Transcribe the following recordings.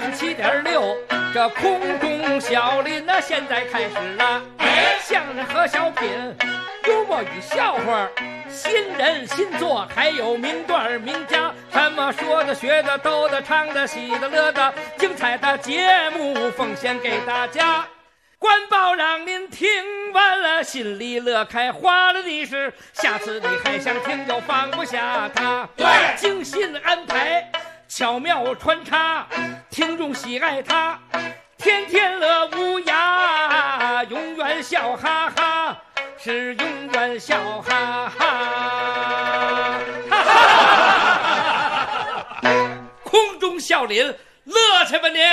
87.6，这空中小林呢，现在开始了。相声和小品，幽默与笑话，新人新作，还有名段名家，什么说的、学的、逗的、唱的、喜的、乐的，精彩的节目奉献给大家。官报让您听完了心里乐开花了的是，下次你还想听就放不下它。对，精心安排，巧妙穿插，听众喜爱它，天天乐无涯，永远笑哈哈，是永远笑哈哈。空中笑林，乐去吧您！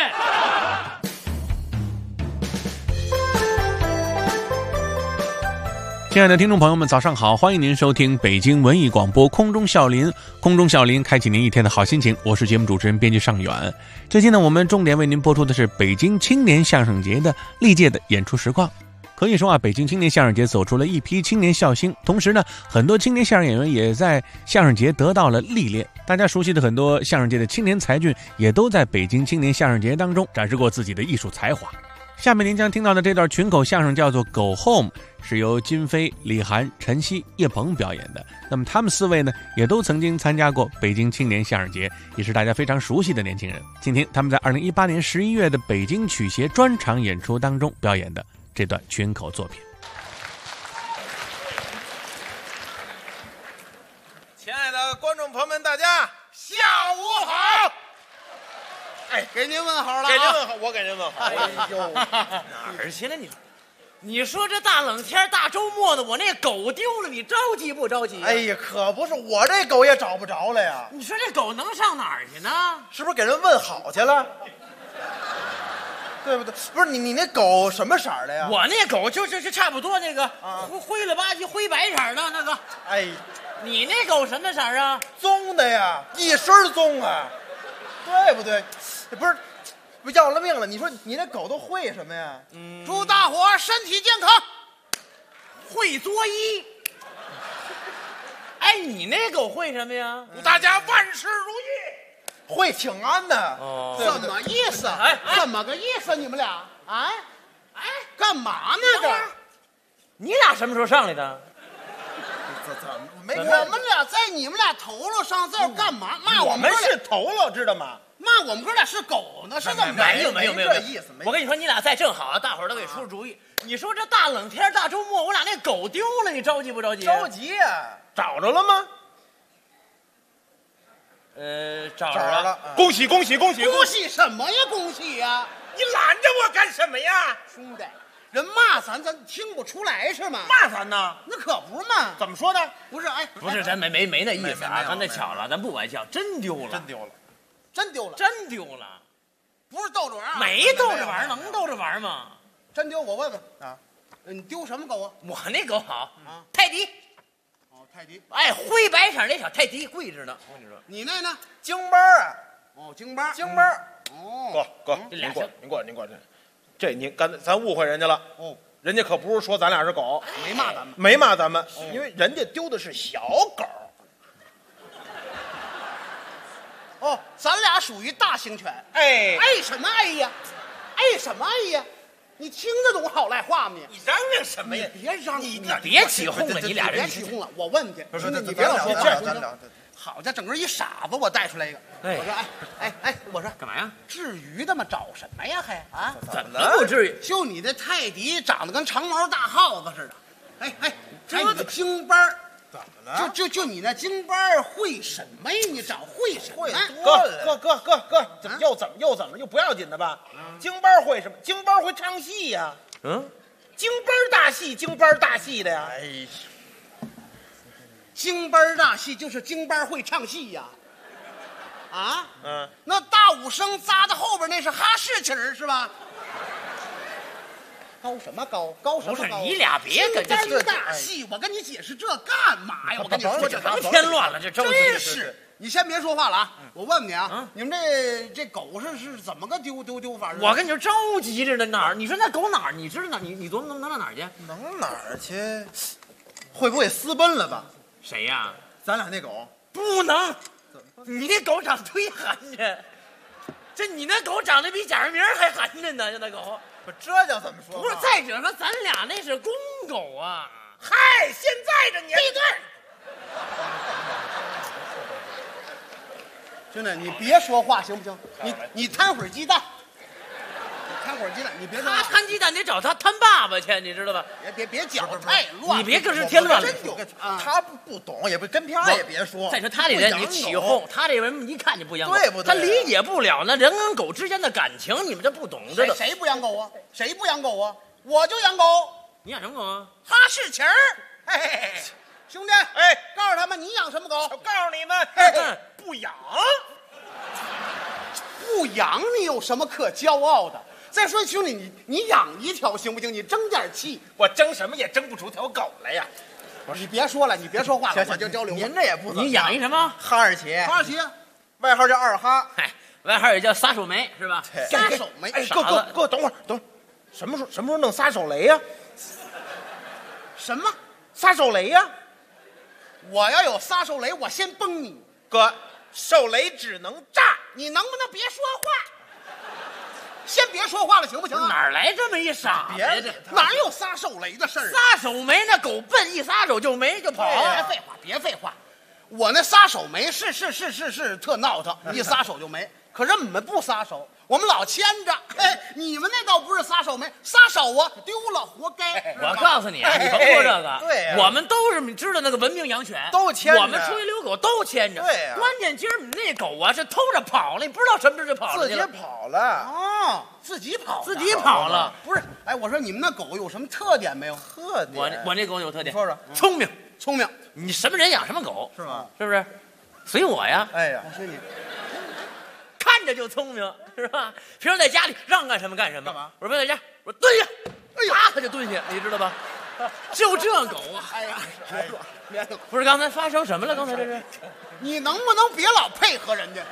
亲爱的听众朋友们，早上好！欢迎您收听北京文艺广播空中笑林，空中笑林开启您一天的好心情。我是节目主持人编辑尚远。最近呢，我们重点为您播出的是北京青年相声节的历届的演出实况。可以说啊，北京青年相声节走出了一批青年笑星，同时呢，很多青年相声演员也在相声节得到了历练。大家熟悉的很多相声界的青年才俊，也都在北京青年相声节当中展示过自己的艺术才华。下面您将听到的这段群口相声叫做《Go Home》，是由金飞、李涵、陈曦、叶鹏表演的。那么他们四位呢，也都曾经参加过北京青年相声节，也是大家非常熟悉的年轻人。请听他们在2018年11月的北京曲协专场演出当中表演的这段群口作品。 亲爱的观众朋友们，大家下午好！ 哎，给您问好了、 给您问好，我给您问好。 哎呦， 哪儿去了你说这大冷天大周末的，我那狗丢了，你着急不着急、啊？ 哎呀，可不是，我这狗也找不着了呀。 你说这狗能上哪儿去呢？ 是不是给人问好去了？对不对？不是你那狗什么色儿的呀？ 我那狗就差不多那个、灰了吧唧灰白色的那个。 哎， 你那狗什么色儿啊？ 棕的呀，一身棕啊，对不对？不是，不要了命了！你说你那狗都会什么呀？ 祝大伙身体健康，会作揖。哎，你那狗会什么呀？ 祝大家万事如意， 会请安的。 哦， 对不对怎么意思？怎么个意思？你们俩啊？ 哎， 干嘛呢？这你俩什么时候上来的？ 怎么没我看们俩在你们俩头了上这儿干嘛？骂我们们哥俩是头了，知道吗？ 骂我们哥俩是狗呢？是怎么着？ 没有这意思。 我跟你说，你俩在正好啊，大伙儿都给出主意。你说这大冷天大周末，我俩那狗丢了，你着急不着急？ 着急呀！找着了吗？ 找着了。 恭喜恭喜恭喜！ 恭喜什么呀？恭喜呀！ 你拦着我干什么呀？ 兄弟，人骂咱听不出来是吗？ 骂咱呢？ 那可不是嘛。 怎么说的？ 不是，哎， 不是，咱没那意思啊， 没有咱这巧了，咱不玩笑，真丢了， 真丢了。 真丢了， 真丢了， 不是逗着玩啊？ 没逗着玩，能逗着玩吗？ 真丢，我问问啊， 你丢什么狗啊？ 我那狗好啊， 泰迪， 哦，泰迪。 哎，灰白色那小泰迪贵着呢，我跟你说， 你那呢？ 京巴啊， 哦，京巴。 京巴。 哦， 哥， 这俩您过，这您咱误会人家了。 哦， 人家可不是说咱俩是狗， 没骂咱们。 没骂咱们，因为人家丢的是小狗。 哦，咱俩属于大型犬。 哎， 哎什么哎呀？哎什么哎呀？你听得懂好赖话吗？ 你嚷嚷什么呀？ 别嚷， 你别起哄了，你俩别人起哄了。我问去， 不是， 兄弟，你别老说咱话。 聊。 好家伙，整个一傻子，我带出来一个。 哎我说哎，我说干嘛呀？ 至于的吗？找什么呀？还啊？ 怎么不至于？ 就你这泰迪长得跟长毛大耗子似的。哎， 这还有你的京巴儿， 怎么了？ 就你那京巴儿会什么呀？你找会什么？ 会多了。 哥，怎么又不要紧的吧？京班会什么？京班会唱戏呀。京班大戏的呀。 哎， 京班儿大戏就是京班儿会唱戏呀。啊？ 嗯， 那大武生扎在后边那是哈士奇儿是吧？高什么高？高什么高？ 不是你俩别跟这京班大戏，我跟你解释这干嘛呀？我跟你说这成添乱了，这着急。 真是。你先别说话了啊！我问你啊，你们这狗是怎么个丢法？ 我跟你说着急着呢，哪儿？你说那狗哪儿？你知道哪儿？你琢磨能到哪儿去？ 能哪儿去？会不会私奔了吧？ 谁呀？ 咱俩那狗不能，你那狗长忒寒碜。 这你那狗长得比贾世明还寒碜呢，这那狗。 不，这叫怎么说？ 不是，再者说咱俩那是公狗啊。 嗨，现在这年闭嘴！ 兄弟，你别说话行不行？你摊会儿鸡蛋，摊会儿鸡蛋，你别说话。 他摊鸡蛋得找他摊爸爸去，你知道吧？ 别搅太乱， 你别搁这添乱了。 真有他不懂，也不跟片儿也别说。 再说他这人你起哄，他这人一看就不养狗， 对不对？ 他理解不了那人跟狗之间的感情，你们这不懂这个。 谁不养狗啊？谁不养狗啊？我就养狗。 你养什么狗啊？ 哈士奇儿。嘿，兄弟，告诉他们你养什么狗？ 我告诉你们，不养。 不养你有什么可骄傲的？再说兄弟，你养一条行不行？你争点气。 我争什么也争不出条狗来呀！ 你别说了，你别说话了， 行我就交流。 您这也不怎么样。 你养一什么？ 哈士奇， 哈士奇， 外号叫二哈。 嗨，外号也叫撒手梅是吧？ 撒手梅。 哎，哥，等会儿，什么时候弄撒手雷呀？ 什么？ 撒手雷呀？ 我要有撒手雷，我先崩你。 哥，手雷只能炸。 你能不能别说话？先别说话了，行不行啊？ 哪儿来这么一傻子呀？这哪有撒手雷的事儿？ 撒手没那狗笨，一撒手就没就跑。 别废话，别废话。我那撒手没是特闹腾，一撒手就没。可是我们不撒手，我们老牵着。你们那倒不是撒手没，撒手啊丢了活该。 我告诉你啊，你甭说这个， 对呀我们都是知道那个文明养犬， 都牵着我们出去遛狗都牵着。 对呀关键今儿你那狗啊是偷着跑了，你不知道什么时候就跑了自己去了， 跑了。 哦，自己跑， 自己跑了。 不是？哎，我说你们那狗有什么特点没有？ 特点。 我那狗有特点， 你说说聪明。 聪明你什么人养什么狗， 是吗？ 是不是？随我呀， 哎呀， 是你看着就聪明，是吧？平时在家里让干什么干什么。 干嘛？ 我说别在家，我说蹲下，哎呀，他就蹲下，你知道吧？就这狗啊！ 哎呀，别弄！ 不是刚才发生什么了？刚才这是？ 你能不能别老配合人家？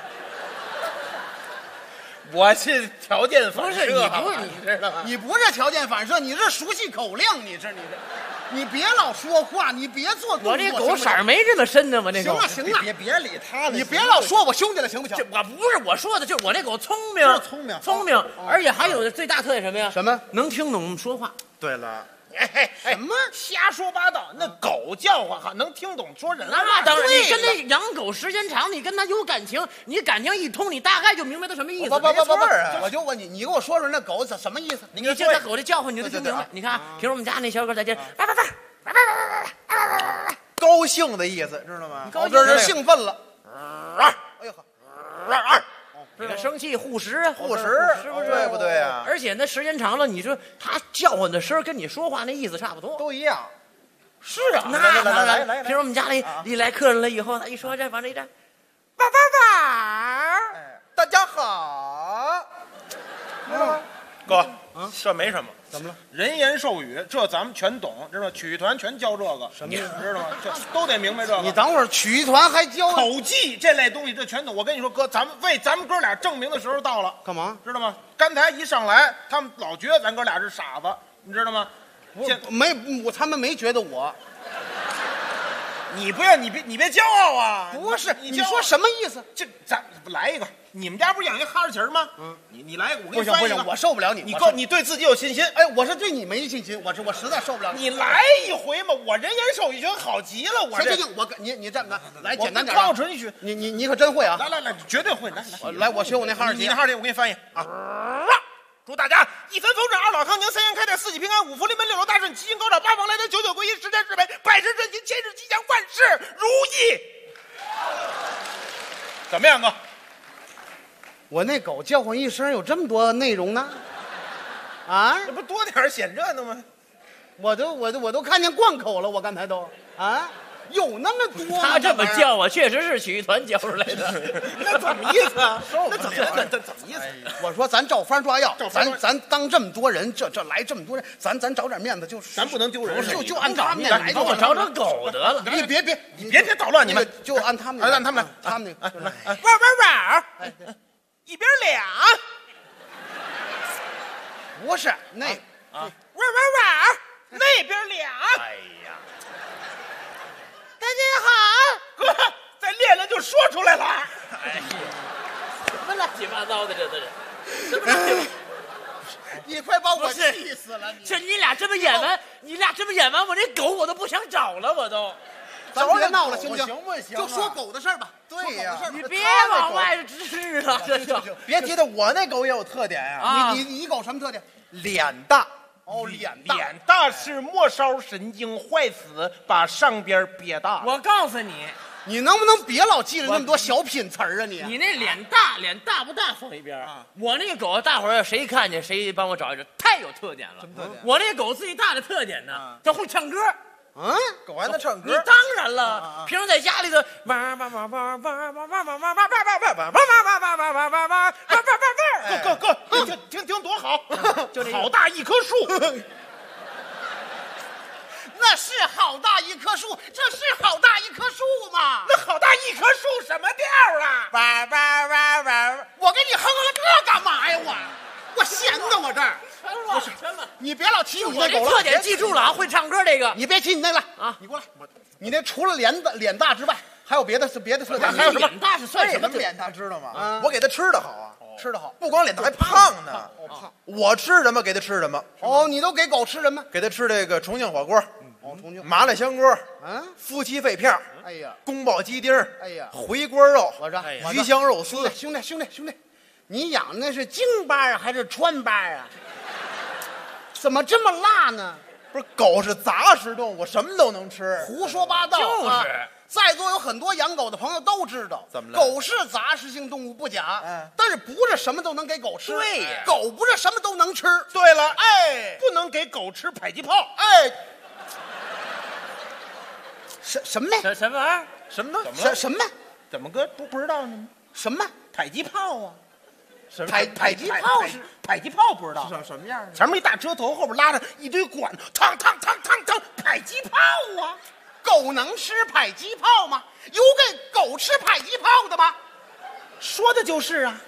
我是条件反射， 不是你不是你知道吗？ 你不是条件反射，你是熟悉口令，你这。你别老说话，你别做动作。 我这狗色儿没这么深呢，我这狗。 行了， 别理他了。 你别老说我兄弟了，行不行？ 这我不是我说的，就是我这狗聪明， 是聪明而且还有最大特点什么呀？ 什么？ 能听懂我们说话。 对了， 什么瞎说八道？那狗叫唤哈，能听懂说人话。 那当然， 对你跟了那养狗时间长，你跟它有感情，你感情一通，你大概就明白它什么意思。 不， 没错啊我就问你，你给我说说那狗什么意思？ 你听它狗这叫唤，你就听明白。你看啊，平时我们家那小狗在这， 高兴的意思，知道吗？ 高兴这是兴奋了。哎呦呵， 你看生气护食啊， 护食是不是？ 对不对啊？ 而且那时间长了，你说它叫唤的声跟你说话那意思差不多。 都一样。 是啊，那来当然。 来平时我们家里一来客人了以后，他一说这往这一站， 哎，大家好。 哥，这没什么。 怎么了？ 人言授语，这咱们全懂，知道吗？曲艺团全教这个，你知道吗？这都得明白这个。 你等会儿，曲艺团还教口技这类东西，这全懂。我跟你说，哥，咱们为咱们哥俩证明的时候到了， 干嘛？ 知道吗？刚才一上来，他们老觉得咱哥俩是傻子，你知道吗？ 他们没觉得我。 你不要，你别骄傲啊！ 不是， 你你说什么意思？ 这咱来一个，你们家不是养一哈士奇吗？你来一个，我给不行不行， 你翻译一个。 我受不了你。 你我受你对自己有信心。 哎，我是对你没信心，我实在受不了你来一回嘛，我人言授语学好极了，我这行，你这么来我简单点靠准许。 你可真会啊！ 来，绝对会。 来，我学我那哈士奇你那。哈士奇，我给你翻译啊。祝大家一帆风顺，二老康宁，三阳开泰，四季平安，五福临门，六楼大顺，七星高照，八方来财，九九归一，十全十美，百事顺心，千事吉祥，万事如意。怎么样，哥？ 我那狗叫唤一声有这么多内容呢？啊！ 这不多点显这呢吗？ 我都看见贯口了，我刚才都啊，有那么多吗？ 他这么叫啊，确实是曲艺团教出来的。 那怎么意思啊？那怎么意思？ 我说咱照方抓药， 照方抓咱当这么多人，这来这么多人，咱找点面子，就是咱不能丢人， 就按他们来， 帮我找找狗得了。 你别捣乱，你们就按他们， 按他们来， 他们那玩，一边俩， 不是那玩，那边俩。 哎呀， 大家好，哥，再练练就说出来了。 哎呀。 么乱七八糟的，这都是什么乱七八糟？ 你快把我不是气死了！ 这你俩这么演完，我这狗我都不想找了，我都。 咱别闹了，行不行？ 行不行啊就说狗的事儿吧。 对呀说狗的事儿吧你别往外支了，这就别提的，我那狗也有特点呀， 啊你狗什么特点？ 脸大。 哦，脸大。 脸大是末梢神经坏死，把上边憋大了。 我告诉你， 你能不能别老记着那么多小品词儿啊你？ 你那脸大不大放一边儿我那个狗，大伙儿谁看见谁帮我找一找，太有特点了。 什么特点我那狗最大的特点呢，它会唱歌。 嗯， 狗还能唱歌？ 你当然了，平时在家里头哥，听多好， 就这好大一棵树。 那是好大一棵树，这是好大一棵树吗？ 那好大一棵树什么调啊？ 我给你哼这干嘛呀？我闲的我这儿。 真了， 你别老提你我那狗了。 这特点记住了啊，会唱歌这个。 你别提你那个啊你过来。你那除了脸大之外，还有别的特点？ 还有什么？脸大是算什么为什么？脸大知道吗？ 啊我给它吃的好啊， 吃的好。 不光脸大还胖呢。 胖。 我吃什么给它吃什么。 哦，你都给狗吃什么？ 给它吃这个重庆火锅， 哦，重庆。 麻辣香锅， 嗯。 夫妻肺片， 哎呀， 宫保鸡丁， 哎呀回锅肉， 我这鱼香肉丝。 兄弟，你养的那是京巴啊还是川巴啊？怎么这么辣呢？ 不是，狗是杂食动物，什么都能吃。 胡说八道！ 就是啊在座有很多养狗的朋友都知道， 怎么了狗是杂食性动物不假，但是不是什么都能给狗吃。 对呀狗不是什么都能吃。 对了， 哎不能给狗吃迫击炮。 哎，什么呢？ 什么玩意儿？ 什么呢？ 什么怎么个不知道呢？ 什么？ 迫击炮啊！什么迫击炮是迫击炮不知道？ 什么样的？ 前面一大车头，后边拉着一堆管，嘡嘡嘡嘡嘡，迫击炮啊！ 狗能吃迫击炮吗？有给狗吃迫击炮的吗？ 说的就是啊，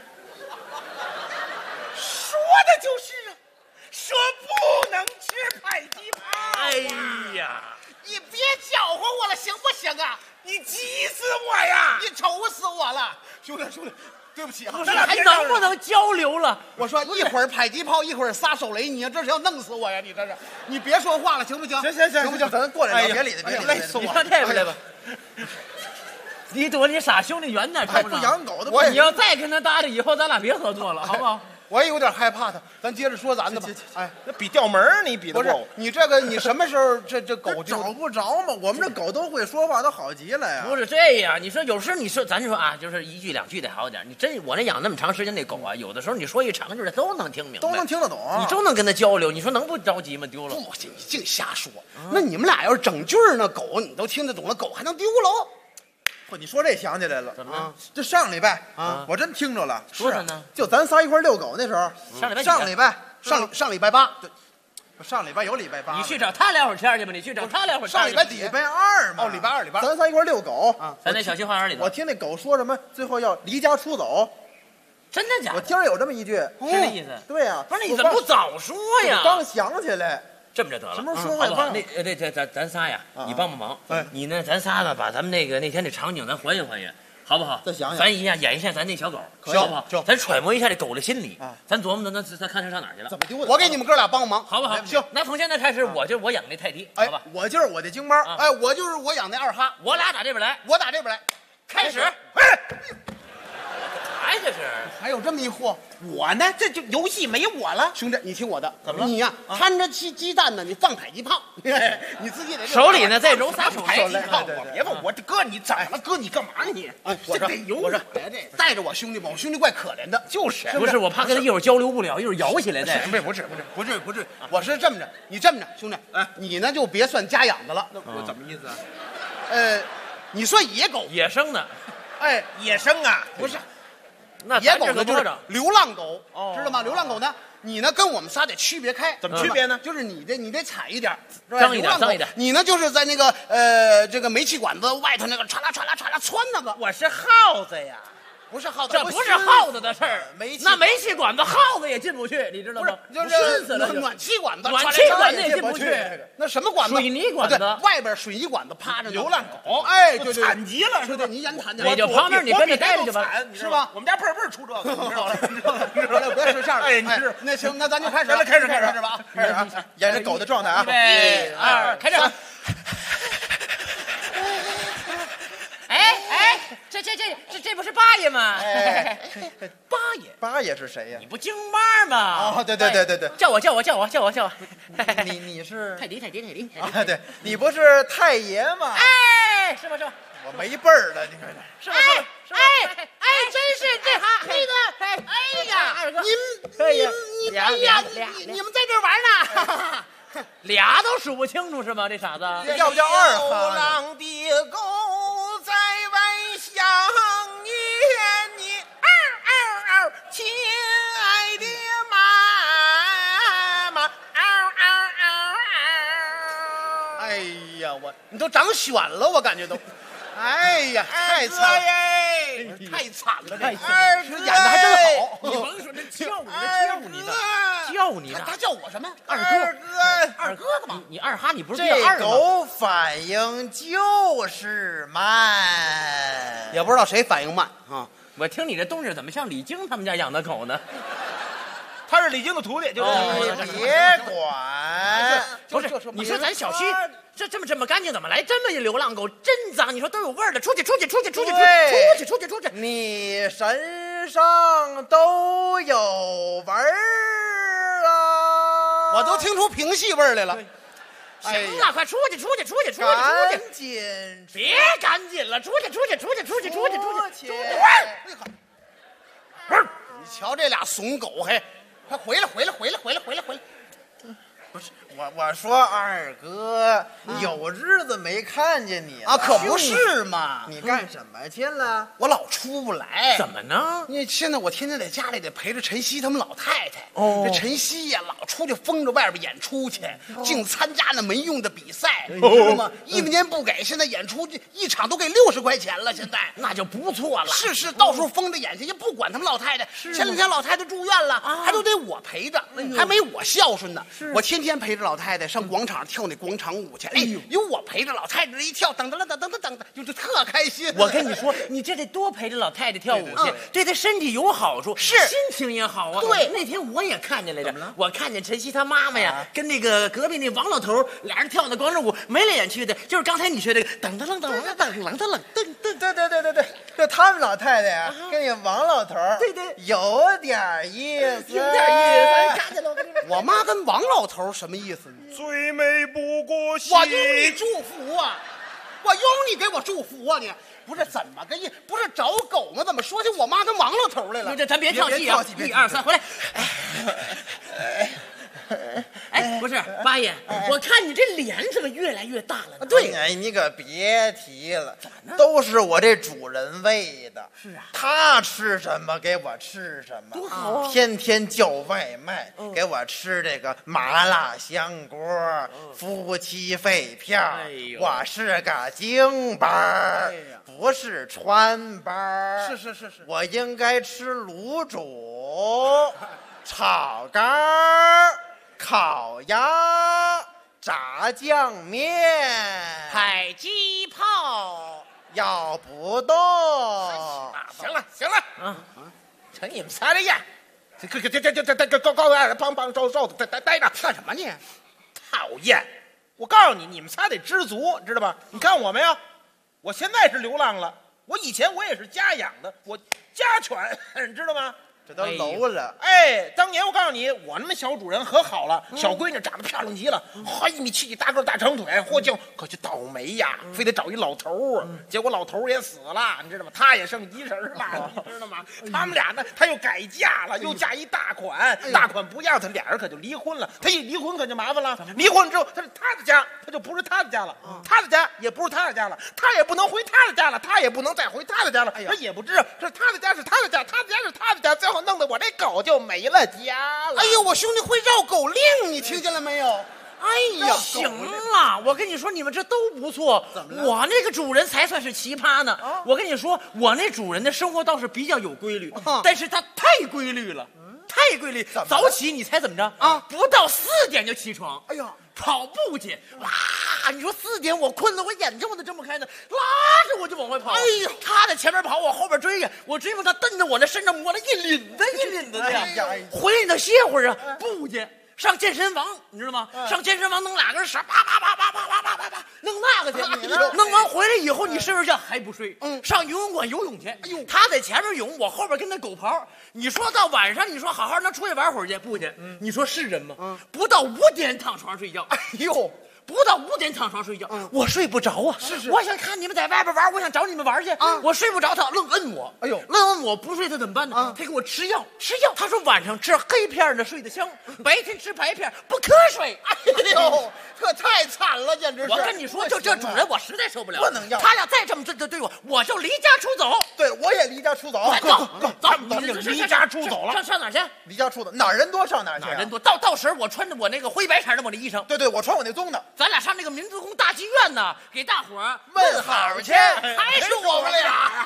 说的就是啊，说不能吃迫击炮。 哎呀， 你别搅和我了，行不行啊？ 你急死我呀！ 你愁死我了，兄弟，对不起啊！ 你还能不能交流了？ 我说一会儿迫击炮，一会儿撒手雷，你这是要弄死我呀？你这是，你别说话了，行不行？ 行不行？咱过来聊，别理他，别理他， 累死我你上这边来吧。你躲你傻兄弟远点， 还不知道吗养狗的， 我也你要再跟他搭理，以后咱俩别合作了，好不好？ 我也有点害怕他，咱接着说咱的吧。哎， 那比调门儿你比得不是过我？ 你这个，你什么时候这狗狗丢找不着嘛。我们这狗都会说话，都好极了呀。 不是这样，你说有时候你说咱说啊，就是一句两句得好点。你真我那养那么长时间那狗啊，有的时候你说一长句的都能听明白， 都能听得懂。 你都能跟他交流。你说能不着急吗？丢了。 不行，你净瞎说。那你们俩要是整句儿，那狗你都听得懂了，狗还能丢喽？ 不，你说这想起来了， 怎么了？ 这上礼拜啊我真听着了。 说什么呢？ 就咱仨一块遛狗那时候， 上礼拜几上礼拜上礼拜八， 上礼拜有礼拜八， 你去找他聊会儿天去吧，你去找他聊会儿天去吧。 上礼拜几礼拜二嘛。 哦礼拜二礼拜二咱仨一块遛狗啊咱那小区花园里头我，听那狗说什么，最后要离家出走。 真的假的？ 我听着有这么一句， 是这意思？ 对呀。 不是你怎么不早说呀？ 刚想起来， 这么着得了， 什么时候说好不好？ 话那咱仨呀， 啊你帮帮忙。 哎你呢？咱仨呢，把咱们那天那场景咱还原还原，好不好？ 再想想咱演一下咱那小狗， 可以好不好行？ 咱揣摩一下这狗的心理啊。 咱琢磨咱看它上哪儿去了怎，么丢的？ 我给你们哥俩帮忙， 好不好？ 行。 那从现在开始，我就是我养那泰迪， 哎好吧？， 我就是我的京猫， 啊哎，我就是我养那二哈， 我俩打这边来， 我打这边来。 开始。 哎， 哎，这是还有这么一货， 我呢，这就游戏没我了。 兄弟，你听我的， 怎么了你呀，摊着鸡蛋呢，你放迫击炮，你自己得手里呢再揉仨手迫击来。 炮，我别问我这哥，你怎么了？哥，你干嘛呢你？ 哎，我说这得游我说带着我兄弟吧，我兄弟怪可怜的， 就是不是，我怕跟他一会儿交流不了，一会儿摇起来再。 不是，我是这么着，你这么着，兄弟， 哎你呢就别算家养的了， 我怎么意思啊？ 你算野狗， 野生的， 哎， 野生啊？ 不是那野狗呢就是咱这可不着流浪狗， 哦知道吗？流浪狗呢，你呢跟我们仨得区别开， 怎么区别呢？ 就是你得踩一点，是吧脏一点流浪狗脏一点你呢就是在那个这个煤气管子外头那个唰啦唰啦唰啦窜那个， 我是耗子呀。 不是耗子， 这不是耗子的事儿， 煤气那煤气管子耗子也进不去，你知道吗？ 就是熏死了就， 暖气管子， 暖气管子也进不去， 那什么管子？ 水泥管子啊对外边水泥管子趴着呢流浪狗， 哎，对对， 惨极了，是吧？ 对对，你言谈你讲， 就旁边你跟着待着去吧， 是吧？ 我们家辈儿出这个，你知道吗？ 别说相声， 哎，你是那行，那咱就开始了， 开始是吧？ 开始啊，演这狗的状态啊预！备2，开始。哎，这不是八爷吗？ 哎， 八爷， 八爷是谁呀你？不京妈吗？ 哦，对对对对对， 叫我。 你是泰迪。 啊？对，你不是太爷吗？ 哎，是吧？ 我没辈儿了，你看看。 是吧？真是这黑的，哎呀，二哥， 你哎呀，你们在这玩呢？ 俩都数不清楚是吗？这傻子， 要不叫二流哈呢？ 浪的狗在外想念你，亲爱的妈妈， 哎呀，你都长选了，我感觉都，哎呀，太惨了， 耶！ 太惨了，这二哥演的还真好。 你甭说这叫你的， 他叫我什么？ 二哥， 二哥干嘛？ 你二哈，你不是这第二吗？ 狗反应就是慢。 也不知道谁反应慢啊。 我听你这动静怎么像李菁他们家养的狗呢？ 他是李菁的徒弟，就是你别管， 不是，你说咱小区这么干净，怎么来这么一流浪狗？真脏！你说都有味儿的，出去！ 你身上都有味儿啊！ 我都听出平戏味儿来了。 行了，快出去！ 赶紧别赶紧了，出去！ 你瞧这俩怂狗，还快回来！ 不是我说二哥，有日子没看见你了啊，可不是嘛！ 你干什么去了？ 我老出不来， 怎么呢？ 因为现在我天天在家里得陪着晨曦他们老太太。 哦这晨曦呀，老出去疯着外边演出去，净参加那没用的比赛，你知道吗？一分钱不给，现在演出一场都给60块钱了，现在。 那就不错了。 是，到处疯着演去，也不管他们老太太。前两天老太太住院了，还都得我陪着，还没我孝顺呢。我天天陪着老太太上广场跳那广场舞去。哎，有我陪着老太太这一跳，等，就特开心。 我跟你说，你这得多陪着老太太跳舞去，对她身体有好处， 是心情也好啊。 对那天我也看见来着，我看见晨曦她妈妈呀，跟那个隔壁那王老头俩人跳那广场舞，眉来眼去的，就是刚才你说这个噔， 对，就他们老太太呀，跟你王老头儿对有点意思， 有点意思。看见了， 我妈跟王老头什么意思呢？ 最美不过心。 我用你祝福啊！我用你给我祝福啊！你不是怎么个意？不是找狗吗？怎么说起我妈跟王老头来了？ 这咱别跳戏啊！1、2、3，回来。哎，不是八爷，我看你这脸怎么越来越大了呢？ 对，哎，你可别提了，都是我这主人喂的。 是啊， 他吃什么给我吃什么， 多好啊！ 天天叫外卖，给我吃这个麻辣香锅、夫妻肺片。 哎呦我是个京班儿，不是川班儿。 是， 我应该吃卤煮、炒肝儿、烤鸭、炸酱面、 海鸡泡。 要不动。 行了，瞅你们仨这样，这高矮的胖瘦的，待着干什么你？ 讨厌！我告诉你，你们仨得知足，知道吧？你看我没有？我现在是流浪了，我以前我也是家养的，我家犬，知道吗？ 这都楼了。 哎，当年我告诉你，我那么小主人可好了，小闺女长得漂亮极了，1.7米几，大个大长腿，嚯就可就倒霉呀，非得找一老头儿，结果老头儿也死了，你知道吗？他也剩一人了，你知道吗？他们俩呢，他又改嫁了，又嫁一大款，大款不要他，俩人可就离婚了。他一离婚可就麻烦了，离婚之后他是他的家，他就不是他的家了，他的家也不是他的家了，他也不能回他的家了，他也不能再回他的家了，他也不知道这是他的家是他的家，他的家是他的家，最后弄得我这狗就没了家了。 哎呦，我兄弟会绕狗令，你听见了没有？ 哎呀，行了，我跟你说，你们这都不错。 怎么了我那个主人才算是奇葩呢。我跟你说，我那主人的生活倒是比较有规律，但是他太规律了，太规律。早起，你猜怎么着啊？不到4点就起床。 哎呀， 跑步去，哇！你说4点我困了，我眼睛我都睁不开呢，拉着我就往外跑。哎呦，他在前面跑，我后边追呀，我追不他蹬着我那身上抹了一领子一领子的呀。回来呢歇会儿啊，不去。上健身房，你知道吗？上健身房弄2根绳，啪啪啪啪啪啪啪啪啪，弄那个去。弄完回来以后，你睡睡觉还不睡？上游泳馆游泳去。哎呦，他在前面泳，我后边跟那狗刨。你说到晚上，你说好好能出去玩会儿去，不去？你说是人吗？不到5点躺床上睡觉。哎呦。不到5点躺床睡觉，我睡不着啊！是，我想看你们在外边玩，我想找你们玩去啊！我睡不着，他愣摁我。哎呦，愣摁我不睡，他怎么办呢？他给我吃药，他说晚上吃黑片呢睡得香，白天吃白片不瞌睡。 哎呦，这太惨了，简直是！ 我跟你说，就这主人，我实在受不了， 不能要。 他要再这么对我，我就离家出走。 对，我也离家出走。 走， 离家出走了。 上哪儿去？ 离家出走，哪儿人多上哪儿去。 哪儿人多？到时我穿着我那个灰白色的我那衣裳。 对，我穿我那棕的。 咱俩上那个民族宫大剧院呢，给大伙儿问好去， 还是我们俩。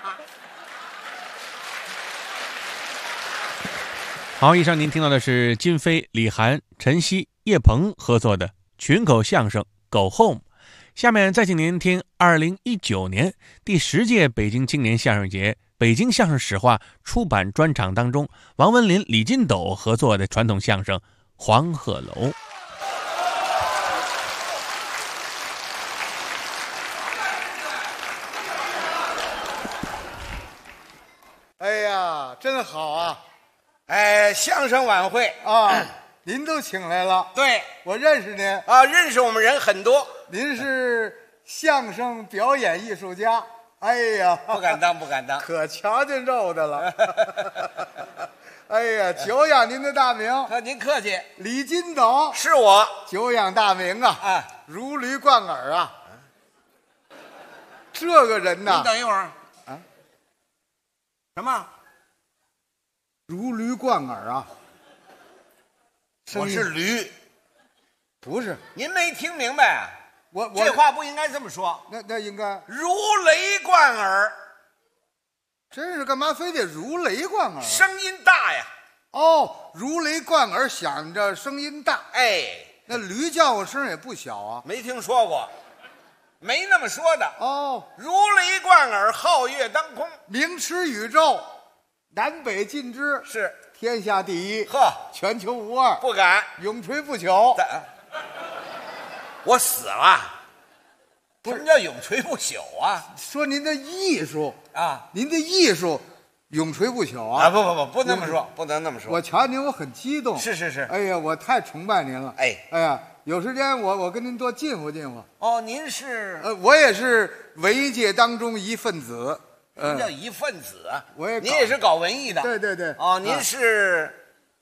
好，以上您听到的是金飞、李涵、陈曦、叶鹏合作的群口相声《Go Home》。下面再请您听2019年第10届北京青年相声节北京相声史话出版专场当中，王文林、李金斗合作的传统相声《黄鹤楼》。 哎呀，真好啊！ 哎，相声晚会啊，您都请来了。 对， 我认识您啊，认识我们人很多。 您是相声表演艺术家。哎呀， 不敢当，不敢当， 可瞧见肉的了。哎呀，久仰您的大名。 您客气。 李金斗是我， 久仰大名啊！ 啊， 如驴贯耳啊！这个人呐， 您等一会儿啊。 什么？ 如驴贯耳啊！ 我是驴， 不是？ 您没听明白啊？ 我这话不应该这么说。 那应该如雷贯耳。 真是干嘛非得如雷贯耳？ 声音大呀！ 哦，如雷贯耳，响着声音大。 哎， 那驴叫唤声也不小啊。 没听说过，没那么说的。 哦， 如雷贯耳，皓月当空， 名驰宇宙，南北尽知， 是天下第一， 呵， 全球无二， 不敢， 永垂不朽。 我死了。什么叫永垂不朽啊？ 说您的艺术啊， 您的艺术永垂不朽啊！ 不那么说，不能那么说。 我瞧您，我很激动。 是。 哎呀，我太崇拜您了。 哎呀，有时间我跟您多近乎近乎。 哦，您是？ 我也是文艺界当中一份子。 什么叫一份子啊？ 您也是搞文艺的。 对。 哦，您是？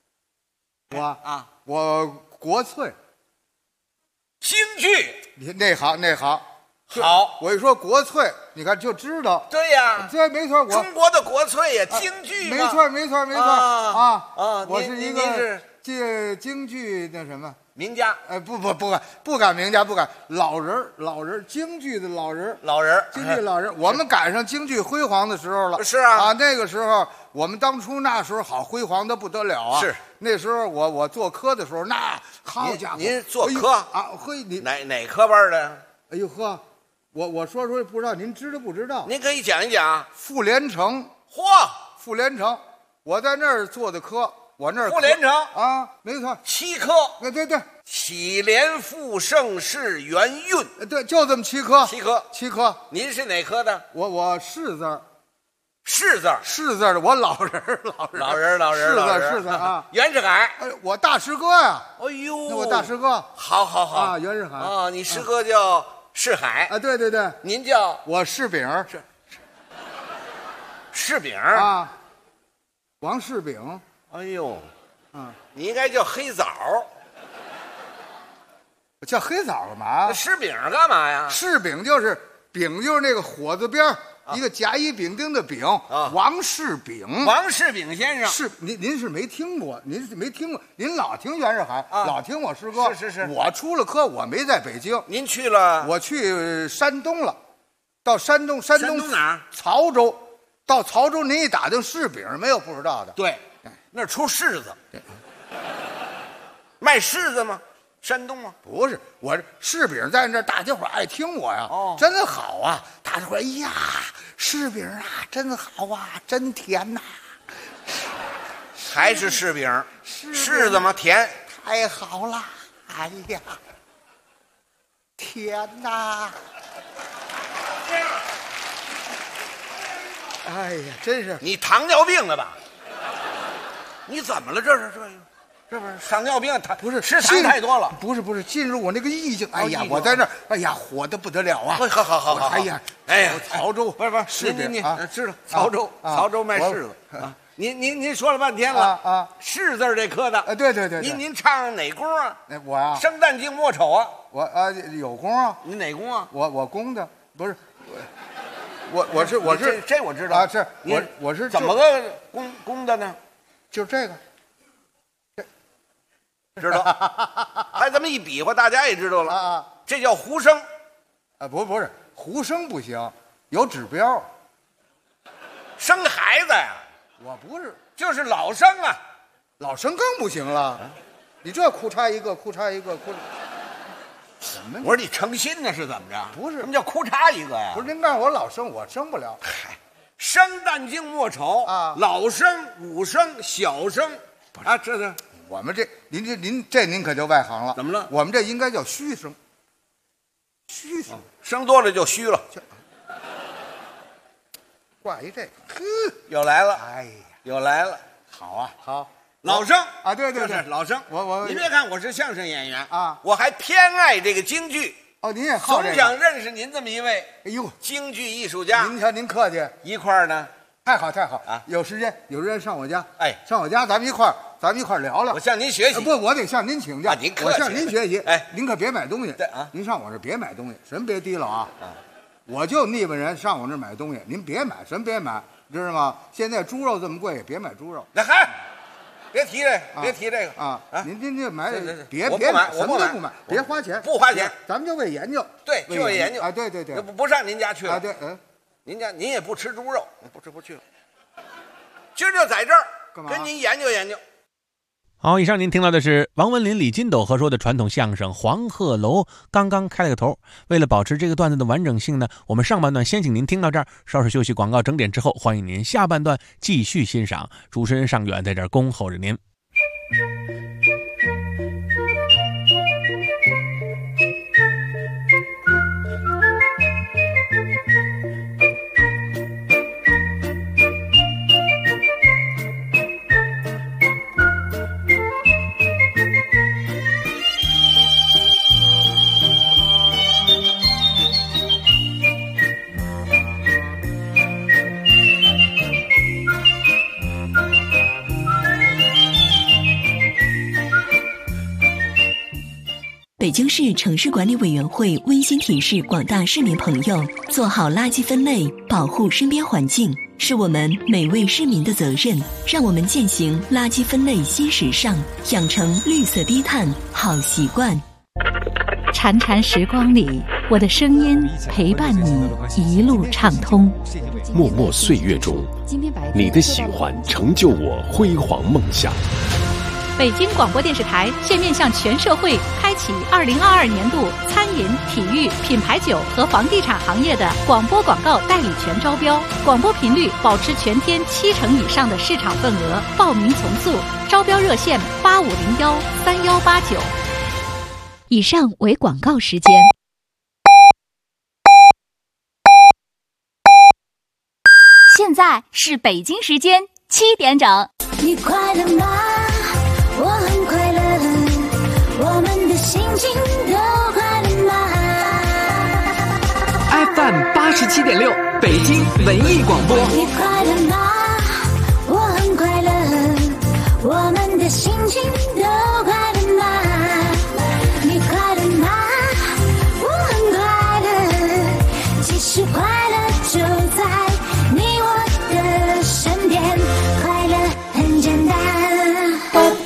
我国粹。 京剧。 你那行。 好， 我一说国粹，你看就知道。 对呀， 这没错， 中国的国粹呀，京剧没错啊！我是一个这京剧那什么名家。 不敢名家，不敢老人，京剧的老人，京剧老人。我们赶上京剧辉煌的时候了。 是啊， 那个时候我们当初那时候好辉煌的不得了啊！ 是那时候我做科的时候，那好家伙， 您做科啊？嘿，你哪科班的？ 哎呦呵！我说不知道，您知道不知道？ 您可以讲一讲。 傅连城，傅连城，我在那儿做的科，我那儿傅连城啊，没错 ，7科。 对， 启联复盛世元运， 对，就这么7科。7科。 您是哪科的？ 我是字儿， 是字的，我老人，是字啊。 袁世凯， 我大师哥呀。 哎呦， 我大师哥， 好啊，袁世凯啊，你师哥叫世海啊？对， 您叫？ 我柿饼， 柿饼啊，王柿饼。 哎呦，你应该叫黑枣。 叫黑枣干嘛？ 柿饼干嘛呀？ 柿饼就是饼，就是那个火字边一个甲乙丙丁的丙，王世炳。 王世炳先生是您是没听过，您是没听过，您老听袁世海，老听我师哥。 是。 我出了科，我没在北京。 您去了？ 我去山东了，到山东哪儿？ 曹州。到曹州，您一打听柿饼，没有不知道的。 对，那儿出柿子，卖柿子吗？山东吗？ 不是，我这柿饼在那儿，大家伙爱听我呀，真好啊！大家伙，哎呀，柿饼啊，真好啊，真甜呐！ 还是柿饼，柿子吗？甜， 太好了！哎呀，甜呐！哎呀，真是你糖尿病了吧？你怎么了？这不是糖尿病？ 不是吃糖太多了？ 不是，进入我那个意境。哎呀，我在那儿，哎呀，火得不得了啊！ 好。 哎呀，曹州不是，你知道曹州卖柿子啊？您说了半天了啊， 柿字这科的， 对。 您唱哪宫啊？ 我呀， 生旦净末丑啊。 我有功啊。 你哪宫啊？ 我宫的不是。我是这我知道啊，是我是怎么个公的呢？ 就这个， 知道？还这么一比划，大家也知道了啊。 这叫胡生啊，不是胡生不行，有指标。 生孩子呀？ 我不是， 就是老生啊， 老生更不行了。你这哭嚓一个，什么？ 我说你诚心呢是怎么着？ 不是， 什么叫哭嚓一个呀？ 不是，您告诉我老生，我生不了。 嗨，生旦净末丑啊， 老生、武生、小生啊，这是我们这您可就外行了。 怎么了？ 我们这应该叫虚生。虚生， 生多了就虚了。 挂一这个， 又来了。 哎呀， 又来了。 好啊，好。 老生啊，对， 就是老生。您别看我是相声演员啊， 我还偏爱这个京剧。 哦，您也好这个。 总想认识您这么一位， 哎呦， 京剧艺术家。 您瞧，您客气， 一块儿呢。 太好啊！ 有时间上我家， 哎， 上我家咱们一块儿聊聊。 我向您学习。 不，我得向您请教。 您客气。 我向您学习。 哎， 您可别买东西。 对啊， 您上我这别买东西，什么别提了啊！我就腻歪人上我这买东西，您别买，什么别买，知道吗？现在猪肉这么贵，别买猪肉。 那还。别提这个啊！您这买别买， 什么都不买，别花钱， 不花钱， 咱们就为研究。 对，就为研究啊！对， 不上您家去了啊！对， 您也不吃猪肉，不去了。今儿就在这儿跟您研究研究。 好，以上您听到的是王文林、李金斗合说的传统相声《黄鹤楼》，刚刚开了个头。为了保持这个段子的完整性呢，我们上半段先请您听到这儿，稍事休息，广告整点之后，欢迎您下半段继续欣赏。主持人尚远在这儿恭候着您。 北京市城市管理委员会温馨提示广大市民朋友，做好垃圾分类，保护身边环境，是我们每位市民的责任。让我们践行垃圾分类新时尚，养成绿色低碳好习惯。 潺潺时光里，我的声音陪伴你一路畅通。 默默岁月中，你的喜欢成就我辉煌梦想。 北京广播电视台现面向全社会开启2022年度餐饮、体育、品牌酒和房地产行业的广播广告代理权招标，广播频率保持全天70%以上的市场份额，报名从速，招标热线85013189。以上为广告时间。 现在是北京时间7点整。 你快乐吗？我很快乐，我们的心情都快乐吗 ？FM 87.6，北京文艺广播。 你快乐吗？我很快乐，我们的心情都快乐吗？你快乐吗？我很快乐，其实快乐就在。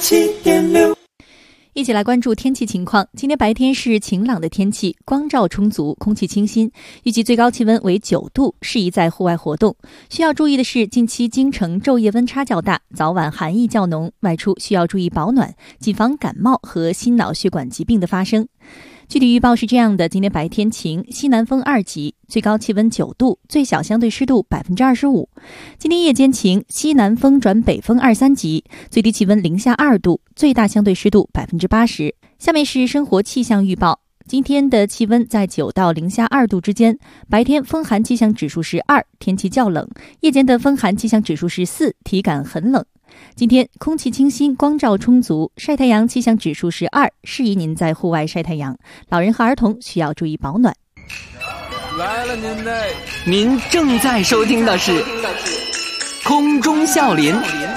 87.6。 一起来关注天气情况。今天白天是晴朗的天气，光照充足，空气清新，预计最高气温为9度，适宜在户外活动。需要注意的是，近期京城昼夜温差较大，早晚寒意较浓，外出需要注意保暖，谨防感冒和心脑血管疾病的发生。具体预报是这样的：今天白天晴，西南风2级，最高气温9度，最小相对湿度25%。今天夜间晴，西南风转北风2、3级，最低气温零下2度，最大相对湿度80%。下面是生活气象预报。今天的气温在9到零下2度之间，白天风寒气象指数是2，天气较冷；夜间的风寒气象指数是4，体感很冷。今天空气清新，光照充足，晒太阳气象指数是2，适宜您在户外晒太阳。老人和儿童需要注意保暖。 来了您正在收听的是空中笑林。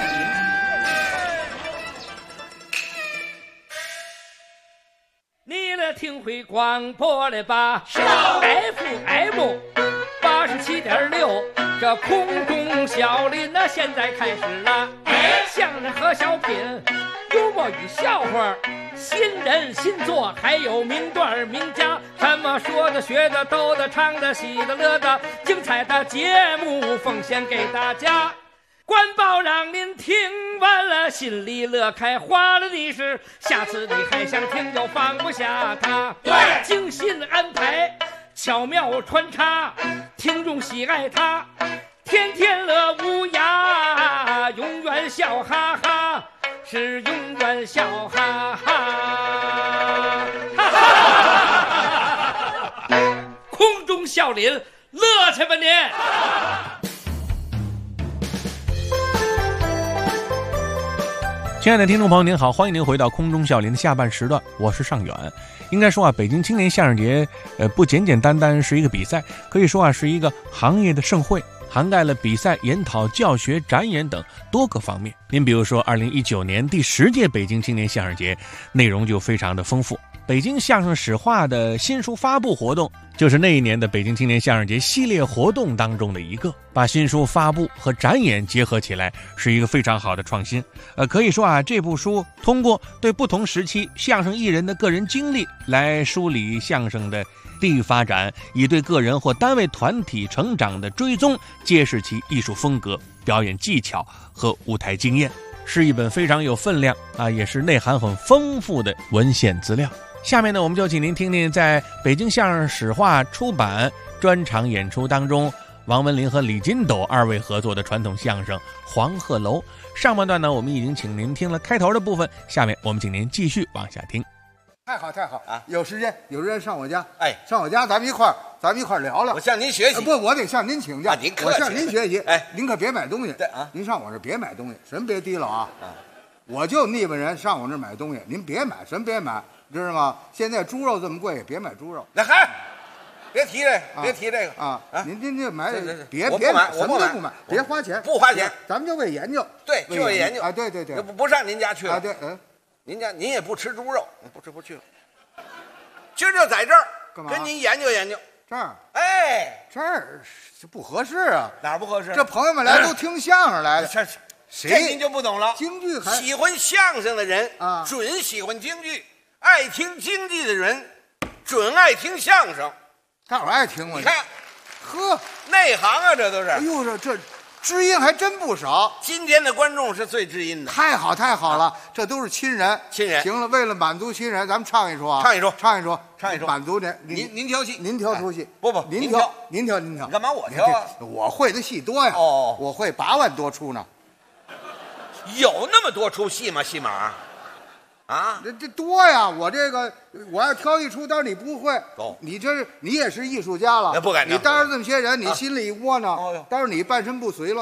你来听会广播了吧？FM 87.6，这空中笑林那现在开始了。相声和小品，幽默与笑话，新人新作，还有名段名家，什么说的学的逗的唱的喜的乐的，精彩的节目奉献给大家。官报让您听完了心里乐开花了的是，下次你还想听就放不下它。对，精心安排，巧妙穿插，听众喜爱它，天天乐无涯，永远笑哈哈，是永远笑哈哈。空中笑林，乐去吧您！ 亲爱的听众朋友您好，欢迎您回到空中笑林的下半时段，我是尚远。应该说啊，北京青年相声节不简简单单是一个比赛，可以说啊是一个行业的盛会，涵盖了比赛、研讨、教学、展演等多个方面。您比如说2019年第10届北京青年相声节，内容就非常的丰富。北京相声史话的新书发布活动就是那一年的北京青年相声节系列活动当中的一个，把新书发布和展演结合起来，是一个非常好的创新。可以说啊，这部书通过对不同时期相声艺人的个人经历来梳理相声的地域发展，以对个人或单位团体成长的追踪，揭示其艺术风格、表演技巧和舞台经验，是一本非常有分量啊，也是内涵很丰富的文献资料。下面呢，我们就请您听听在北京相声史话出版专场演出当中，王文林和李金斗二位合作的传统相声《黄鹤楼》。上半段呢，我们已经请您听了开头的部分，下面我们请您继续往下听。 太好啊！有时间上我家，上我家咱们一块儿聊聊。 我向您学习， 不，我得向您请教。 您客气， 我向您学习。您可别买东西。对啊，您上我这别买东西，什么别提了啊！我就腻歪人上我这买东西，您别买，什么别买，知道吗？现在猪肉这么贵，别买猪肉。 那还别提这个，别提这个啊！您这买别买， 什么都不买，别花钱， 不花钱， 咱们就为研究。 对，就为研究啊！对， 不上您家去了啊！对， 您也不吃猪肉，不去了。今儿就在这儿跟您研究研究。 这儿，这儿不合适啊！ 哪儿不合适？ 这朋友们来都听相声来的， 这您就不懂了。 京剧还喜欢相声的人啊，准喜欢京剧；爱听京剧的人，准爱听相声。 大伙儿爱听吗？ 你看， 呵， 内行啊，这都是。 哎呦，这知音还真不少。 今天的观众是最知音的。 太好了，这都是亲人。行了，为了满足亲人，咱们唱一出啊！唱一出，满足您。 您挑戏， 您挑出戏。 不， 您挑。 干嘛我挑啊？ 我会的戏多呀。我会8万多出呢。 有那么多出戏吗？戏码？啊， 这多呀！我要挑一出，当然你不会。你也是艺术家了， 不敢。 你当着这么些人，你心里一窝囊，当然你半身不遂了。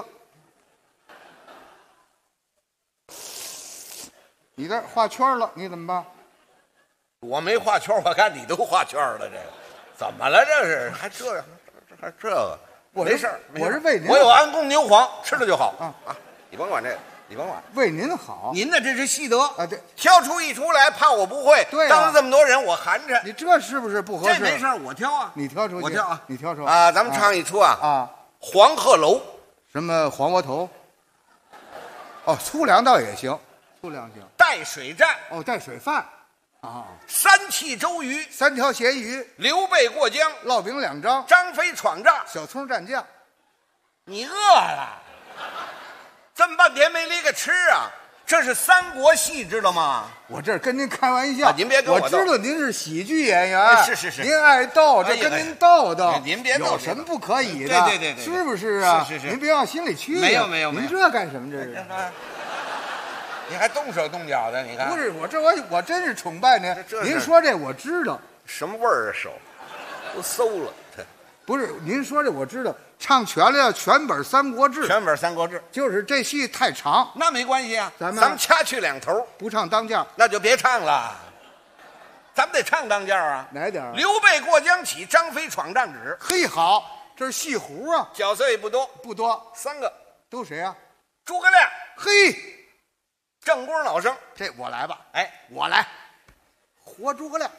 你这画圈了，你怎么办？ 我没画圈，我看你都画圈了，这个怎么了？这是还这样，这个没事， 我是为您， 我有安宫牛黄，吃了就好啊！你甭管这个。你甭管， 为您好， 您的这是戏德啊！对， 挑出一出来，怕我不会。 对， 当着这么多人，我寒碜。 你这是不是不合适？ 这没事，我挑啊。 你挑出， 我挑啊， 你挑出啊！咱们唱一出啊黄鹤楼， 什么黄窝头？哦，粗粮倒也行。 粗粮行。 带水战， 哦，带水饭。啊， 三气周瑜 ，3条咸鱼， 刘备过江， 烙饼2张， 张飞闯帐， 小葱蘸酱。 你饿了？这么半天没离个吃啊？这是三国戏，知道吗？ 我这跟您开玩笑， 您别跟我知道您是喜剧演员， 是， 您爱逗，这跟您逗逗， 您别逗， 有什么不可以的？ 对， 是不是啊？ 是， 您别往心里去。 没有， 您这干什么？这是？ 你还动手动脚的？你看， 不是我真是崇拜您。您说这我知道， 什么味儿啊？手都馊了。 不是，您说这我知道，唱全了全本《三国志》， 全本《三国志》 就是这戏太长， 那没关系啊， 咱们掐去2头， 不唱当将， 那就别唱了，咱们得唱当将啊。 哪点？ 刘备过江起，张飞闯帐止。 嘿，好，这是戏胡啊， 角色也不多，3个， 都谁啊？ 诸葛亮， 嘿， 郑公老生， 这我来吧， 哎， 我来，活诸葛亮。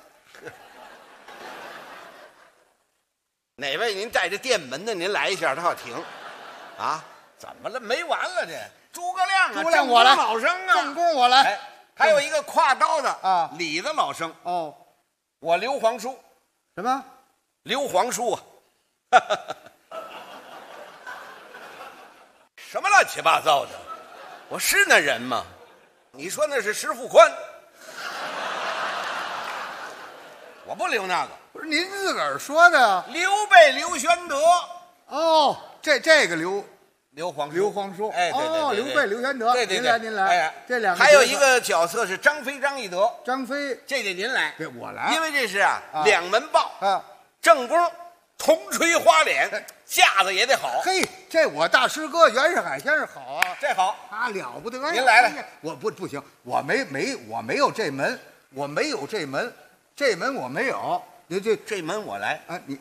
哪位您带着电门的，您来一下，他好停。啊，怎么了？没完了这。诸葛亮啊， 诸葛亮我来， 老生啊， 郑公我来。 哎，还有一个挎刀的啊， 李的老生。 哦， 我刘皇叔。 什么？ 刘皇叔啊？什么乱七八糟的？我是那人吗？你说那是石富宽，我不留那个。 不是您自个儿说的呀？ 刘备、刘玄德。 哦，这个刘皇叔。 哎，对， 刘备、刘玄德。 对， 您来。 哎， 这两个。 还有一个角色是张飞、张翼德。 张飞， 这得您来。 对，我来。 因为这是两门报啊。 正宫铜锤花脸，架子也得好。 嘿，这我大师哥袁世凯先生好啊， 这好， 他了不得呀！ 您来了， 我不行，我没有这门，这门我没有。你这门我来啊，你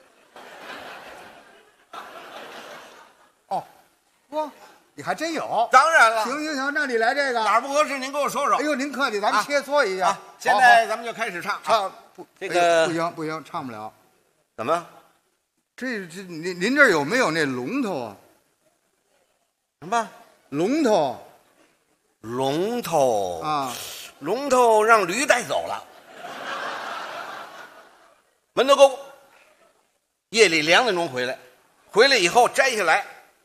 哦，不，你还真有？ 当然了。 行，那你来这个哪儿不合适您跟我说说。 哎呦，您客气，咱们切磋一下。 现在咱们就开始唱。 不， 这个不行，唱不了。 怎么？ 这您这有没有那龙头啊？ 什么龙头？ 龙头啊， 龙头让驴带走了。门头沟夜里2点钟回来以后摘下来，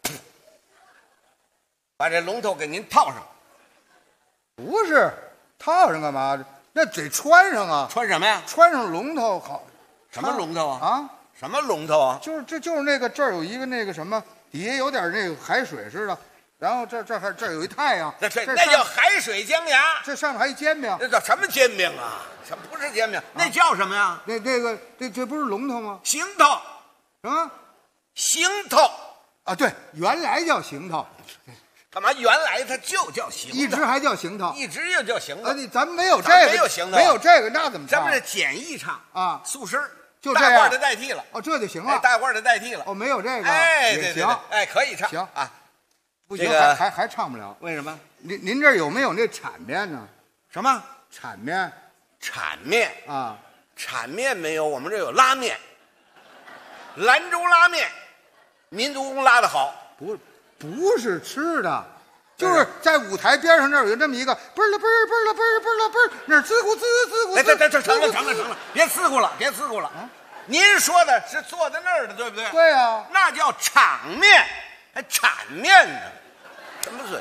把这龙头给您套上。 不是套上干嘛？那得穿上啊！ 穿什么呀？ 穿上龙头好。 什么龙头啊？ 啊？ 什么龙头啊？ 就是那个这儿有一个那个什么，底下有点那个海水似的，然后这儿有一太阳， 那叫海水江崖。 这上面还一煎饼， 那叫什么煎饼啊？什么不是煎饼？那叫什么呀？ 这不是龙头吗？ 行头。 什么？ 行头啊？对，原来叫行头。 干嘛？原来它就叫行头， 一直还叫行头， 一直又叫行头。 咱们没有这个， 没有行头， 没有这个，那怎么唱？ 咱们是简易唱啊， 素声。 就这样， 大褂的代替了哦，这就行了。 大褂的代替了。 哦，没有这个， 哎，对， 行， 哎，可以唱。 行啊， 不行，还唱不了。 为什么？ 您这有没有那铲面呢？ 什么铲面？ 铲面啊， 铲面没有，我们这有拉面。兰州拉面，民族宫拉的好。 不是吃的。就是在舞台边上那儿有这么一个嘣了嘣儿嘣了嘣儿嘣了嘣儿，那儿滋咕滋咕。 哎，这成了，别刺咕了啊！您说的是坐在那儿的，对不对？ 对啊， 那叫场面，还铲面呢，什么嘴？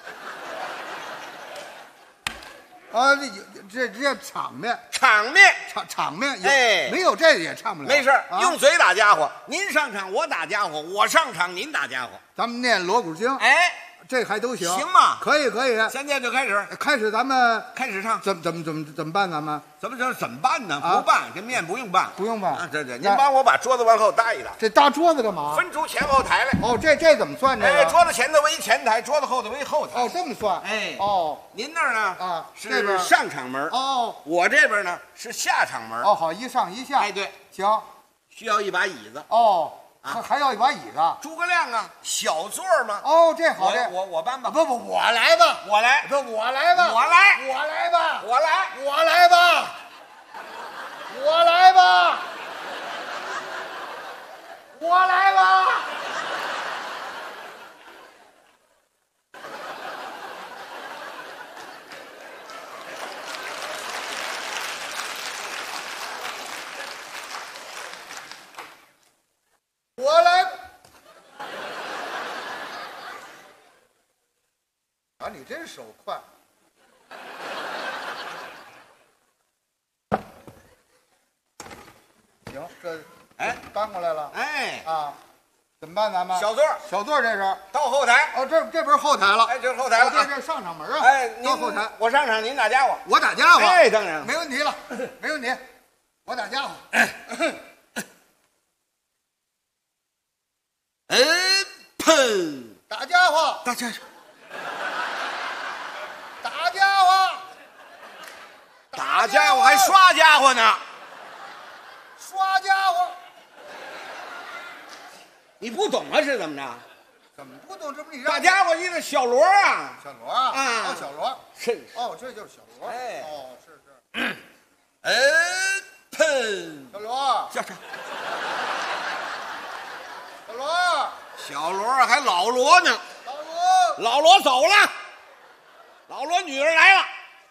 啊，这叫场面， 场面， 哎，没有这个也唱不了。 没事，用嘴打家伙，您上场我打家伙，我上场您打家伙。 咱们念锣鼓经， 哎。 这还都行， 行吗？ 可以。 现在就开始， 咱们开始唱。 怎么办？咱们怎么办呢？不办，这面不用办， 不用办。 啊，这，您帮我把桌子往后搭一搭。 这搭桌子干嘛？ 分出前后台来。 哦，这怎么算这个？ 哎，桌子前头为前台，桌子后头为后台。 哦，这么算。 哎， 哦， 您那儿呢？ 啊， 是上场门。 哦， 我这边呢是下场门。 哦，好，一上一下。 哎，对， 行， 需要一把椅子。 哦。还要一把椅子。 诸葛亮啊，小座吗？ 哦，这好， 我搬吧。 不，我来吧。 我来。 不，我来吧。 我来。 我来吧。 我来。 我来吧。我来吧。我来吧。 手快。行，这搬过来了。怎么办？咱们小座这是到后台。 哦，这不是后台了？ 这是后台了。 这上场门啊！ 到后台，我上场，您打家伙。 我打家伙。 当然了， 没问题了，没问题。我打家伙。 砰！ 打家伙， 打家伙， 打家伙， 打家伙还刷家伙呢， 刷家伙。 你不懂啊？是怎么着？ 怎么不懂？这不你打家伙，你这小锣啊？ 小锣啊！哦，小锣是哦，这就是小锣。哦，是。 砰！ 小锣， 小锣， 小锣还老锣呢。老罗走了，老罗女儿来了，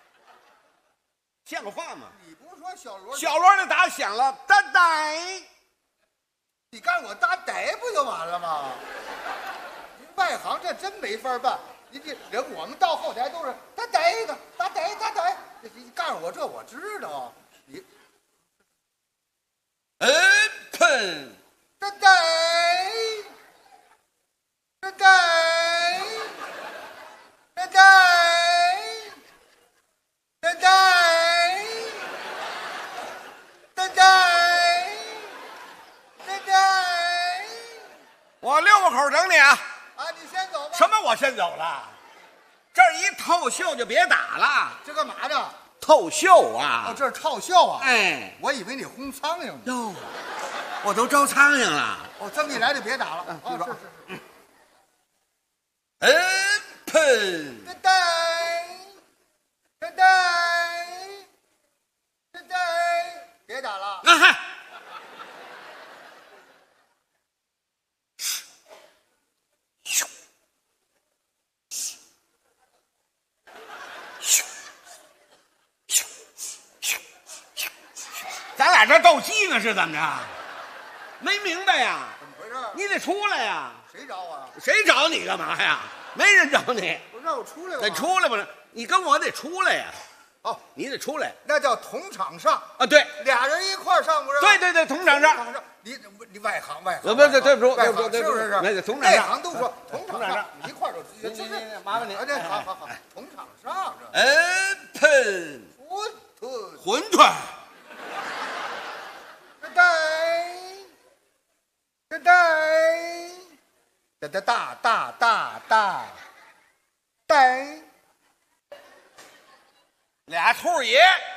像话吗？ 你不是说小锣？ 小锣那打响了，哒呆， 你告诉我哒呆不就完了吗？您外行这真没法办。你人我们到后台都是哒呆的，哒呆哒呆。你告诉我这我知道。你， 砰， 哒呆，哒呆。呆呆，呆呆，呆呆，呆呆。 我6个口整你啊！ 你先走吧。 什么？我先走了？这儿一透秀就别打了。 这干嘛呢？ 透秀啊！ 哦，这是套秀啊！ 哎， 我以为你轰苍蝇呢。 哟，我都招苍蝇了。 哦，这么一来就别打了。是。 砰！ 呆呆，呆呆，呆呆，别打了。 咱俩这斗鸡呢是怎么着？没明白呀？ 怎么回事？ 你得出来呀！ 谁找我？ 谁找你干嘛呀？没人找你。 不是让我出来吗？ 得出来吧？你跟我得出来呀！ 哦， 你得出来， 那叫同场上啊！对， 俩人一块上不是？ 对，同场上。 你外行， 不，对不住， 是不是？ 那同场上， 内行都说同场上一块儿就行，麻烦你。 好，同场上这。砰！馄饨。 呆， 俩兔爷，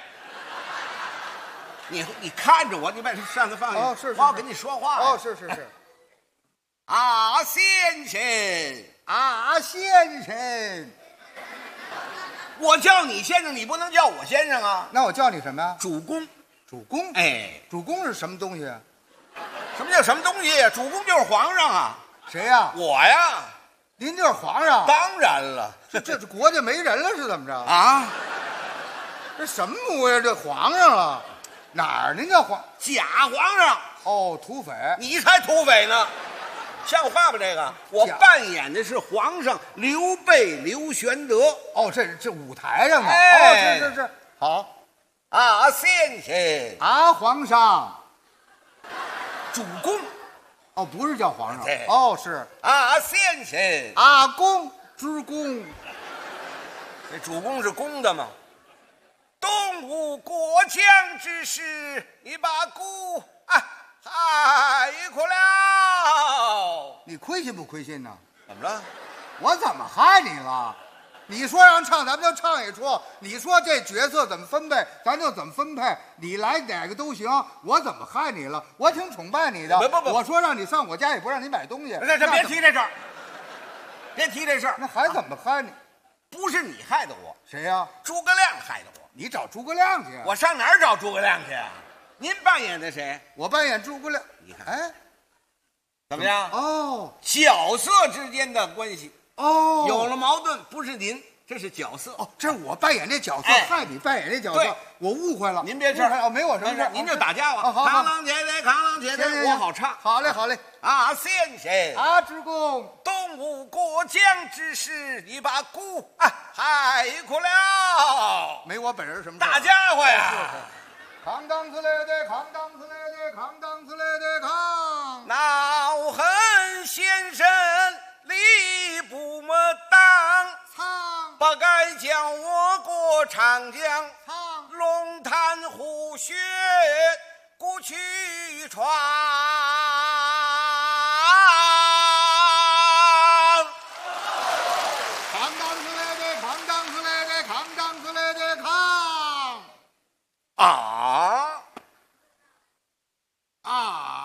你看着我，你把扇子放下。 哦，是， 我要跟你说话。 哦，是。 先生，我叫你先生，你不能叫我先生啊。 那我叫你什么呀？ 主公。 哎，主公是什么东西？ 什么叫什么东西呀？主公就是皇上啊。 谁呀？ 我呀。 您就是皇上？ 当然了。 这国家没人了是怎么着？ 啊？ 这什么模样？这皇上了？哪儿？您叫假皇上？ 哦，土匪。 你才土匪呢！像话吧？这个我扮演的是皇上刘备刘玄德。 哦，这舞台上的。 哎， 哦，是。好。 先生。 皇上。 主公。 哦，不是叫皇上。 哦， 是。 先生。 公之公。 这主公是公的吗？东吴过江之时，你把孤害苦了。 你亏心不亏心呢？ 怎么了？ 我怎么害你了？你说让唱，咱们就唱一出。你说这角色怎么分配，咱就怎么分配。你来哪个都行。我怎么害你了？我挺崇拜你的。 不， 我说让你上我家，也不让你买东西。 这别提这事儿，别提这事儿。 那还怎么害你？ 不是你害的我。 谁呀？ 诸葛亮害的我。 你找诸葛亮去。 我上哪儿找诸葛亮去啊？您扮演的谁？ 我扮演诸葛亮。 你看，哎，怎么样？ 哦， 角色之间的关系。 哦， 有了矛盾，不是您， 这是角色哦，这是我扮演这角色，害你扮演这角色，我误会了。 您别事哦，没我什么事， 您就打架吧。 好， 扛啷姐姐，扛啷姐姐，我好唱。 好嘞，好嘞。 啊，先生， 啊，主公， 东吴过江之时，你把孤害苦了。 没我本人什么大家伙呀！ 扛当子来的，扛当子来的，扛当子来的扛。 恼恨先生理不么当，不该将我国长江龙潭虎穴故去闯。 扛当子来的，扛当子来的，扛当子来的扛。 啊啊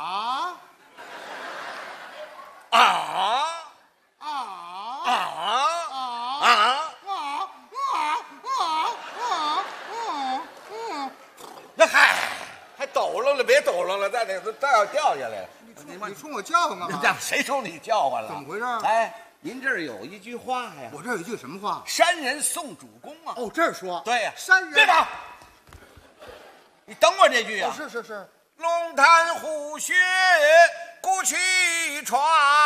啊啊那还抖楞了，别抖楞了，再要掉下来了。 你冲我叫唤干嘛？ 让谁冲你叫唤了？ 怎么回事？ 哎，您这儿有一句话呀。 我这儿有一句什么话？ 山人送主公啊。 哦，这儿说。 对呀。 山人。 别跑！你等我这句啊。 是。 龙潭虎穴故去闯。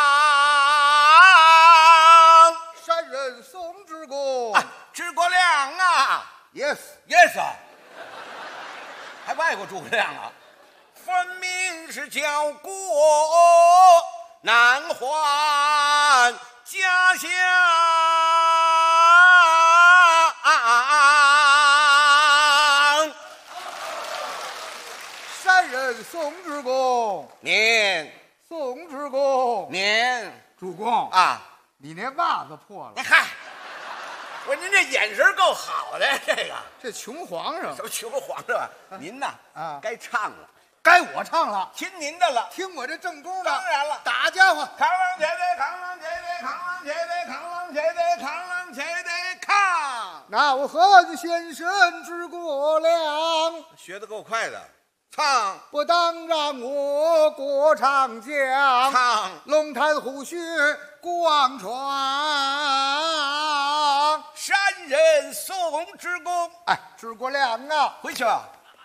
山人送之公。 诸葛亮啊 ，yes， 还外国诸葛亮啊，分明是教国难还家乡。 山人宋之公， 您宋之公， 您主公啊， 你那袜子破了。 嗨，我说您这眼神够好的， 这穷皇上， 什么穷皇上啊？您呐啊， 该唱了。 该我唱了， 听您的了， 听我这正宫的。 当然了， 打家伙， 扛啷姐姐，扛啷姐姐，扛啷姐姐，扛啷姐姐，扛啷姐姐，扛。 那我何先生诸葛亮， 学得够快的，唱。 不当让我过长江， 唱。 龙潭虎穴广传。 山人宋之公， 哎，诸葛亮啊， 回去吧。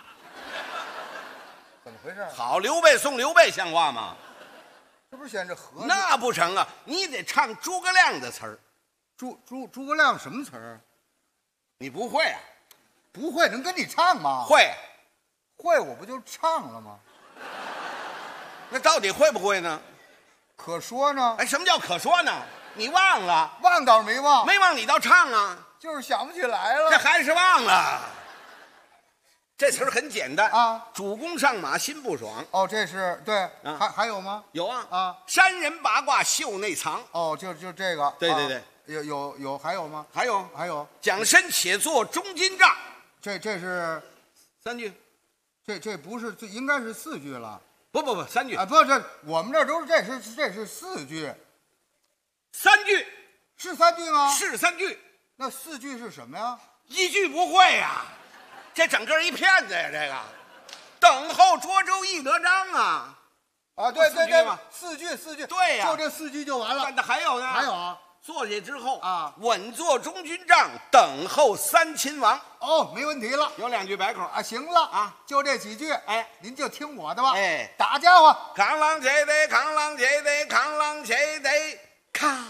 怎么回事？ 好，刘备送刘备像话吗？ 这不是显着和那不成啊！你得唱诸葛亮的词儿。 诸葛亮什么词儿？ 你不会啊？ 不会能跟你唱吗？ 会， 我不就唱了吗？ 那到底会不会呢？ 可说呢。 哎，什么叫可说呢？你忘了？ 忘倒是没忘， 没忘你倒唱啊！ 就是想不起来了。 这还是忘了。这词儿很简单啊， 主公上马心不爽。 哦，这是对，还有吗？ 有啊啊， 山人八卦袖内藏。 哦，就这个。 对对对， 有还有吗？ 还有蒋身且作中金帐。 这是 3句， 这不是应该是4句了。 不3句啊，不这我们这都是这是4句 ，3句是3句吗？ 是3句， 那4句是什么呀 ？1句不会呀。这整个一片子呀，这个等候涿州易得章啊！ 啊，对对对，4句， 对呀， 就这4句就完了。 那还有呢？ 还有啊， 坐下之后啊， 稳坐中军帐，等候三秦王。 哦，没问题了， 有2句白口啊，行了啊， 就这几句， 哎， 您就听我的吧。 哎， 打家伙， 扛啷姐得，扛啷姐得，扛啷姐得，扛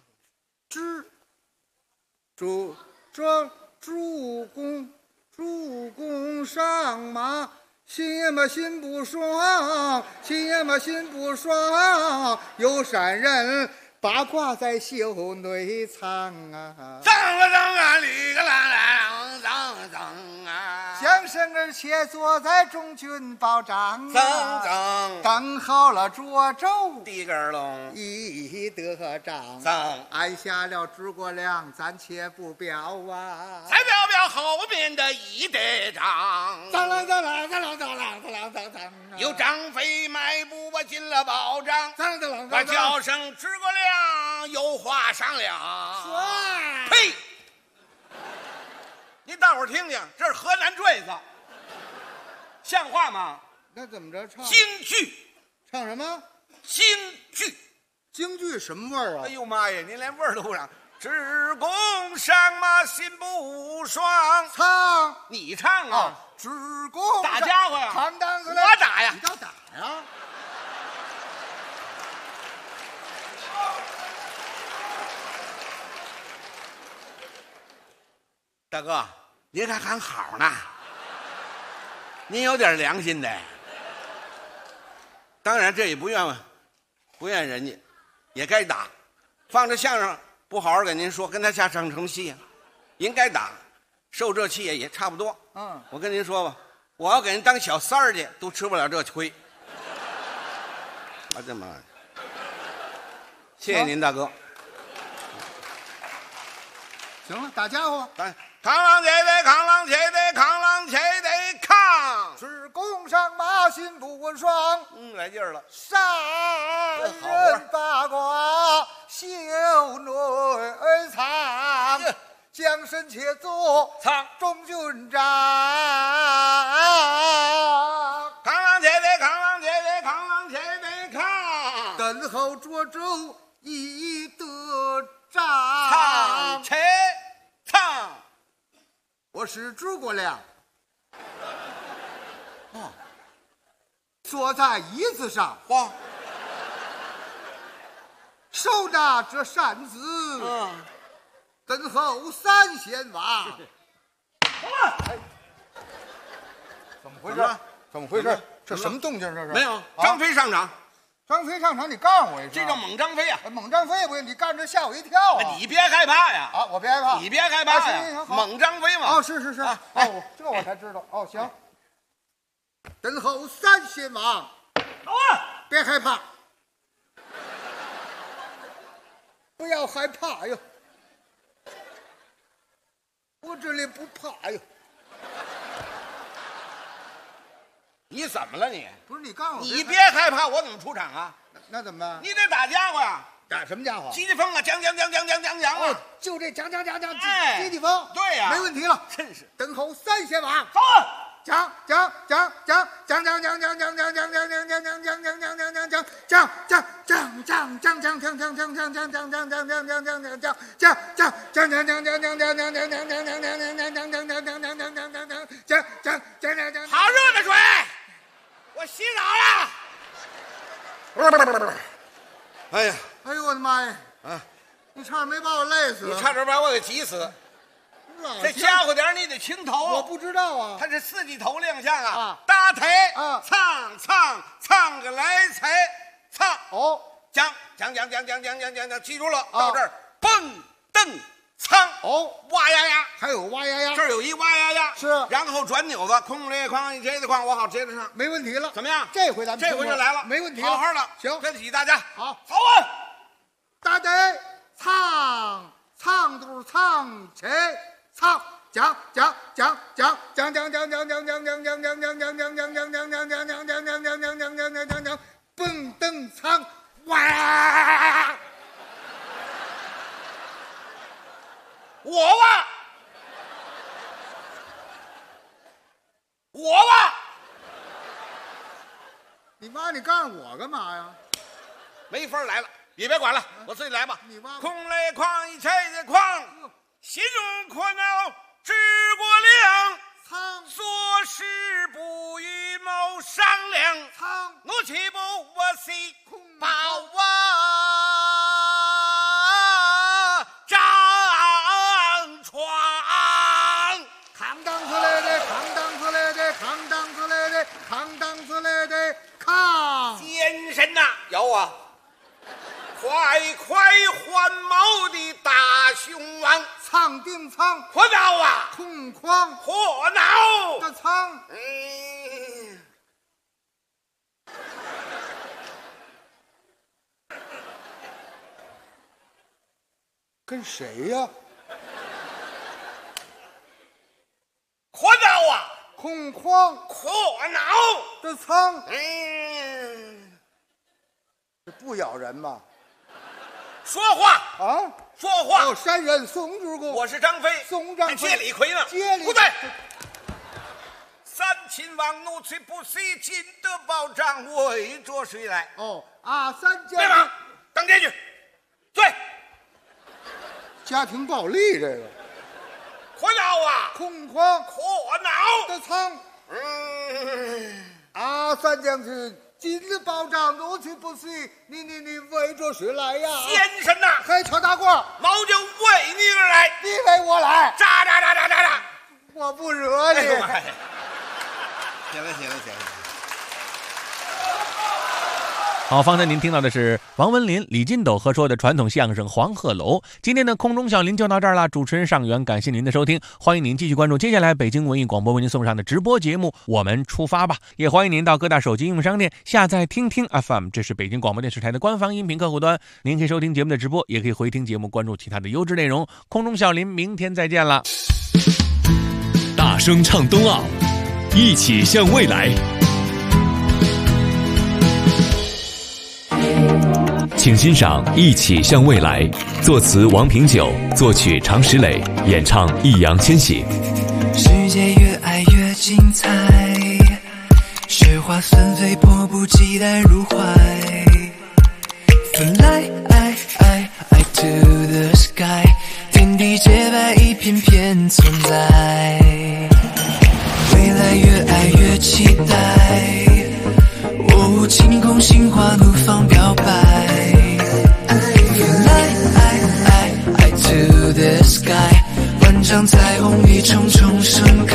主公上马，心呀嘛心不爽，有山人八卦在袖内藏啊， 藏啊，里个啷藏啊， 将身儿且坐在中军保障啊， 等候了涿州地根龙易得章， 按下了诸葛亮，暂且不表啊， 才表后面的易得章，有张飞迈步我进了保障，我叫声诸葛亮，有话商量。呸！您大伙儿听听，这是河南坠子，像话吗？ 那怎么着唱？ 京剧， 唱什么？ 京剧， 京剧什么味儿啊？ 哎呦妈呀，您连味儿都不让。 只供上马心不爽。 唱， 你唱啊！ 只供打家伙呀！ 扛当子我打呀！ 你倒打呀！ 大哥，您还喊好呢？您有点良心的。当然，这也不怨人家，也该打。放着相声不好好跟您说，跟他下唱什么戏呀？应该打，受这气也差不多。我跟您说吧，我要给人当小三儿去，都吃不了这亏。我的妈呀！谢谢您，大哥。 行了，打家伙。 扛啷且得扛啷且得扛啷且得扛， 只供上马心不爽。 来劲儿了。 杀人八卦袖内藏，将身且坐藏中军帐。 扛啷且得扛啷且得扛啷且得扛， 等候涿州已得唱仗。 且唱。 我是诸葛亮，坐在椅子上，手拿着扇子，等候三贤王。怎么回事？怎么回事？这什么动静？这是没有。张飞上场， 张飞上场，你告诉我一声。 这叫猛张飞啊！ 猛张飞不行，你干这吓我一跳啊！ 你别害怕呀！ 啊，我别害怕， 你别害怕呀！猛张飞嘛！ 哦，是。哦，这我才知道。哦，行。等候三贤王。 好啊！ 别害怕，不要害怕哟。我这里不怕哟。 你怎么了你？ 不是你告诉我， 你别害怕，我怎么出场啊？ 那怎么办？ 你得打家伙呀！ 打什么家伙？ 急急风啊，讲啊！ 就这讲， 哎， 急急风。 对呀， 没问题了。 真是。 等候三贤王。 走。 讲。 好热的水，我洗澡了。哎呀， 哎呦我的妈呀！你差点没把我累死， 你差点把我给急死。这家伙点你得清头， 我不知道啊。 他是四季头亮相啊，搭台唱个来财唱。 哦， 讲，记住了，到这儿蹦蹬苍。 哦， 哇呀呀， 还有哇呀呀， 这儿有一哇呀呀， 是， 然后转扭子，空里哐一接着哐，我好接着唱， 没问题了。 怎么样？ 这回咱们这回就来了， 没问题， 好好的， 行， 对得起大家。 好， 好啊， 大得唱都唱起唱。讲，蹦蹬苍，哇！ 我哇！ 你妈，你告诉我干嘛呀？ 没法来了，你别管了，我自己来吧。 你挖空来哐一切的哐，心中苦恼。治国良，做事不与谋商量，怒气不我西把我张床。 扛当子来的，扛！ 奸臣呐，有啊！快换毛的大雄王， 苍定苍， 火恼啊！ 空旷， 火恼的苍。跟谁呀？ 火恼啊！ 空旷， 火恼的苍。这不咬人吗？ 说话啊！ 说话！ 哦，山人宋主公， 我是张飞， 宋张飞接李逵呢？ 接李不对。三秦王怒气不息，尽得保障，为着谁来？ 哦啊，三家别忙，当街去。对， 家庭暴力这个。 可恼啊！ 恐慌可恼的仓。阿三将军，今日报账如此不细，你为着谁来呀？ 先生呐， 黑乔大过， 毛就为你而来。 你为我来？ 喳！ 我不惹你。 行了。 好，方才您听到的是王文林、李金斗合说的传统相声《黄鹤楼》。今天的空中小林就到这儿了，主持人尚元，感谢您的收听，欢迎您继续关注接下来北京文艺广播为您送上的直播节目《我们出发吧》，也欢迎您到各大手机应用商店下载听听 FM， 这是北京广播电视台的官方音频客户端，您可以收听节目的直播，也可以回听节目，关注其他的优质内容。空中小林，明天再见了。 大声唱冬奥，一起向未来。请欣赏《一起向未来》，作词王平久，作曲常石磊，演唱易烊千玺。 世界越爱越精彩，雪花纷飞，迫不及待入怀。Fly to the sky， 天地洁白，一片片存在。未来越爱越期待，哦，晴空心花怒放表白。Fly to the sky， 万丈彩虹一重重盛开。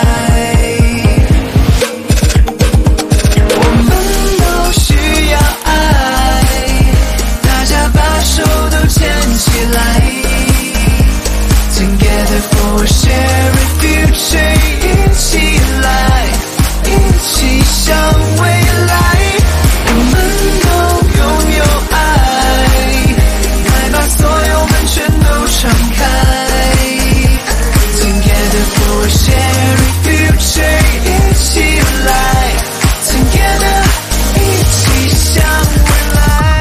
我们都需要爱，大家把手都牵起来。Together for a shared future， 一起来，一起向未来。我们都拥有爱，快把所有门全都敞开。Together for a shared future， 一起来 ，Together， 一起向未来。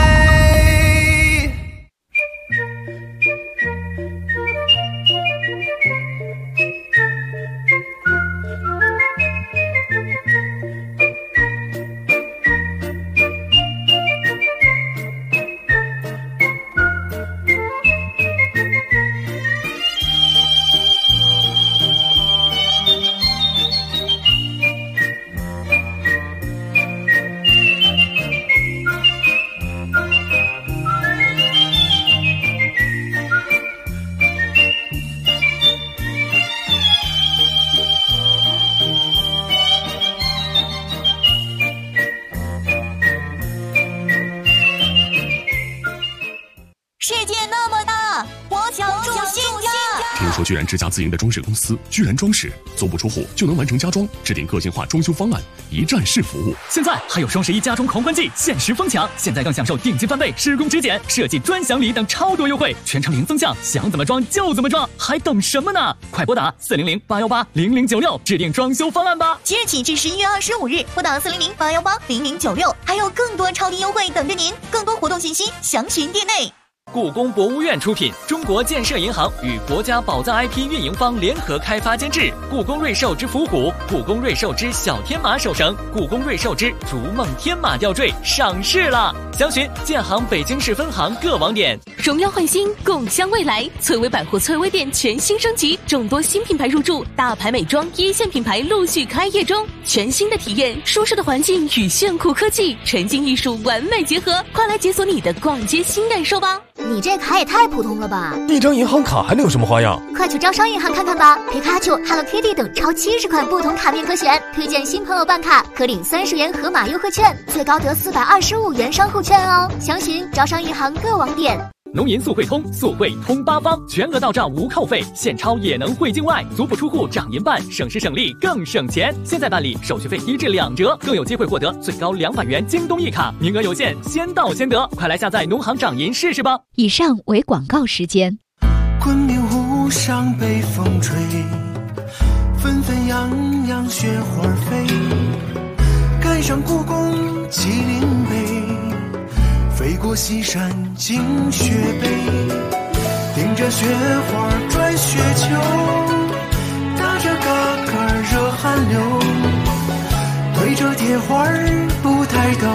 居然之家自营的装饰公司居然装饰足不出户就能完成家装，制定个性化装修方案，一站式服务。 现在还有双11家装狂欢季限时疯抢，现在更享受定金翻倍、施工质检、设计专享礼等超多优惠，全程零增项，想怎么装就怎么装，还等什么呢？快拨打400-818-0096制定装修方案吧！ 即日起至11月25日，拨打400-818-0096，还有更多超低优惠等着您。更多活动信息详询店内。 故宫博物院出品，中国建设银行与国家宝藏 IP 运营方联合开发监制。故宫瑞兽之伏虎、故宫瑞兽之小天马手绳、故宫瑞兽之逐梦天马吊坠上市了，详询建行北京市分行各网点。 荣耀焕新，共襄未来。翠微百货翠微店全新升级，众多新品牌入驻，大牌美妆一线品牌陆续开业中。全新的体验，舒适的环境与炫酷科技，沉浸艺术完美结合，快来解锁你的逛街新感受吧！ 你这卡也太普通了吧！ 一张银行卡还能有什么花样？ 快去招商银行看看吧！皮卡丘、Hello Kitty 等超70款不同卡面可选，推荐新朋友办卡可领30元盒马优惠券，最高得425元商户券哦！详询招商银行各网点。 农银速汇通，速汇通八方，全额到账无扣费，现钞也能汇境外，足不出户涨银办，省时省力更省钱。现在办理手续费1至2折，更有机会获得最高200元京东一卡，名额有限，先到先得，快来下载农行涨银试试吧。 以上为广告时间。 昆明湖上北风吹，纷纷扬扬雪花飞，赶上故宫麒麟碑，飞过西山进雪北，顶着雪花转雪球，打着嘎嘎热汗流，对着铁花不抬头，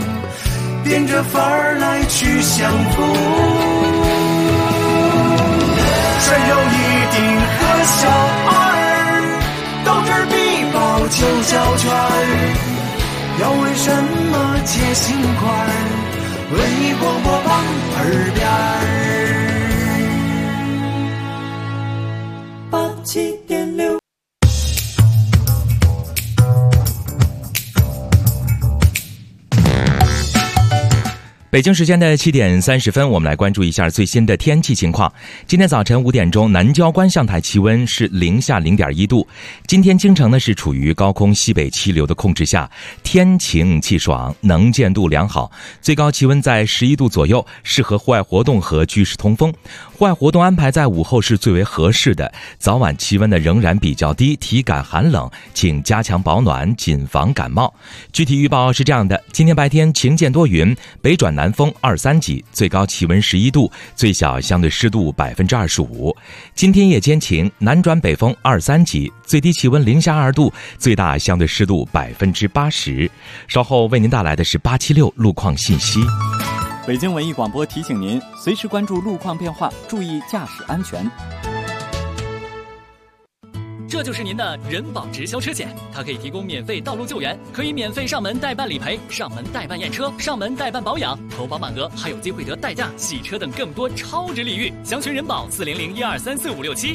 变着法儿来去相逢。 身有一顶和小二，斗智必报9小圈儿。要问什么解心块儿？文艺广播网耳边儿87.6。 北京时间的7点30分，我们来关注一下最新的天气情况。今天早晨5点钟，南郊观象台气温是零下0.1度。今天京城呢是处于高空西北气流的控制下，天晴气爽，能见度良好，最高气温在11度左右，适合户外活动和居室通风。户外活动安排在午后是最为合适的，早晚气温呢仍然比较低，体感寒冷，请加强保暖，谨防感冒。具体预报是这样的：今天白天晴间多云，北转南风2、3级，最高气温11度，最小相对湿度25%。今天夜间晴，南转北风2、3级，最低气温零下2度，最大相对湿度80%。稍后为您带来的是876路况信息。 北京文艺广播提醒您，随时关注路况变化，注意驾驶安全。 这就是您的人保直销车险，它可以提供免费道路救援，可以免费上门代办理赔、上门代办验车、上门代办保养，投保满额还有机会得代驾、洗车等更多超值礼遇。详询人保400-1234567。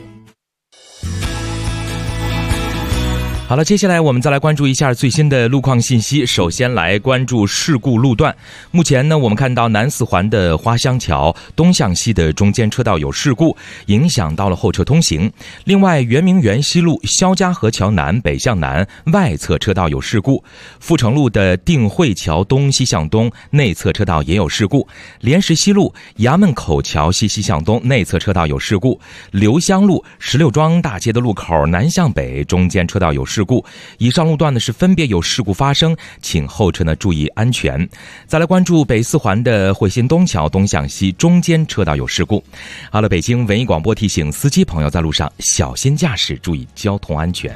好了，接下来我们再来关注一下最新的路况信息。首先来关注事故路段。目前呢，我们看到南4环的花乡桥东向西的中间车道有事故，影响到了后车通行。另外，圆明园西路肖家河桥南北向南外侧车道有事故。阜成路的定慧桥东西向东内侧车道也有事故。莲石西路衙门口桥西向东内侧车道有事故。刘香路16庄大街的路口南向北中间车道有事故。以上路段呢是分别有事故发生，请后车呢注意安全。再来关注北4环的汇鑫东桥东向西中间车道有事故。好了，北京文艺广播提醒司机朋友在路上小心驾驶，注意交通安全。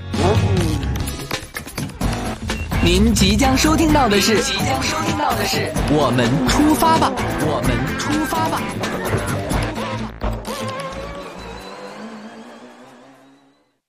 您即将收听到的是我们出发吧，我们出发吧。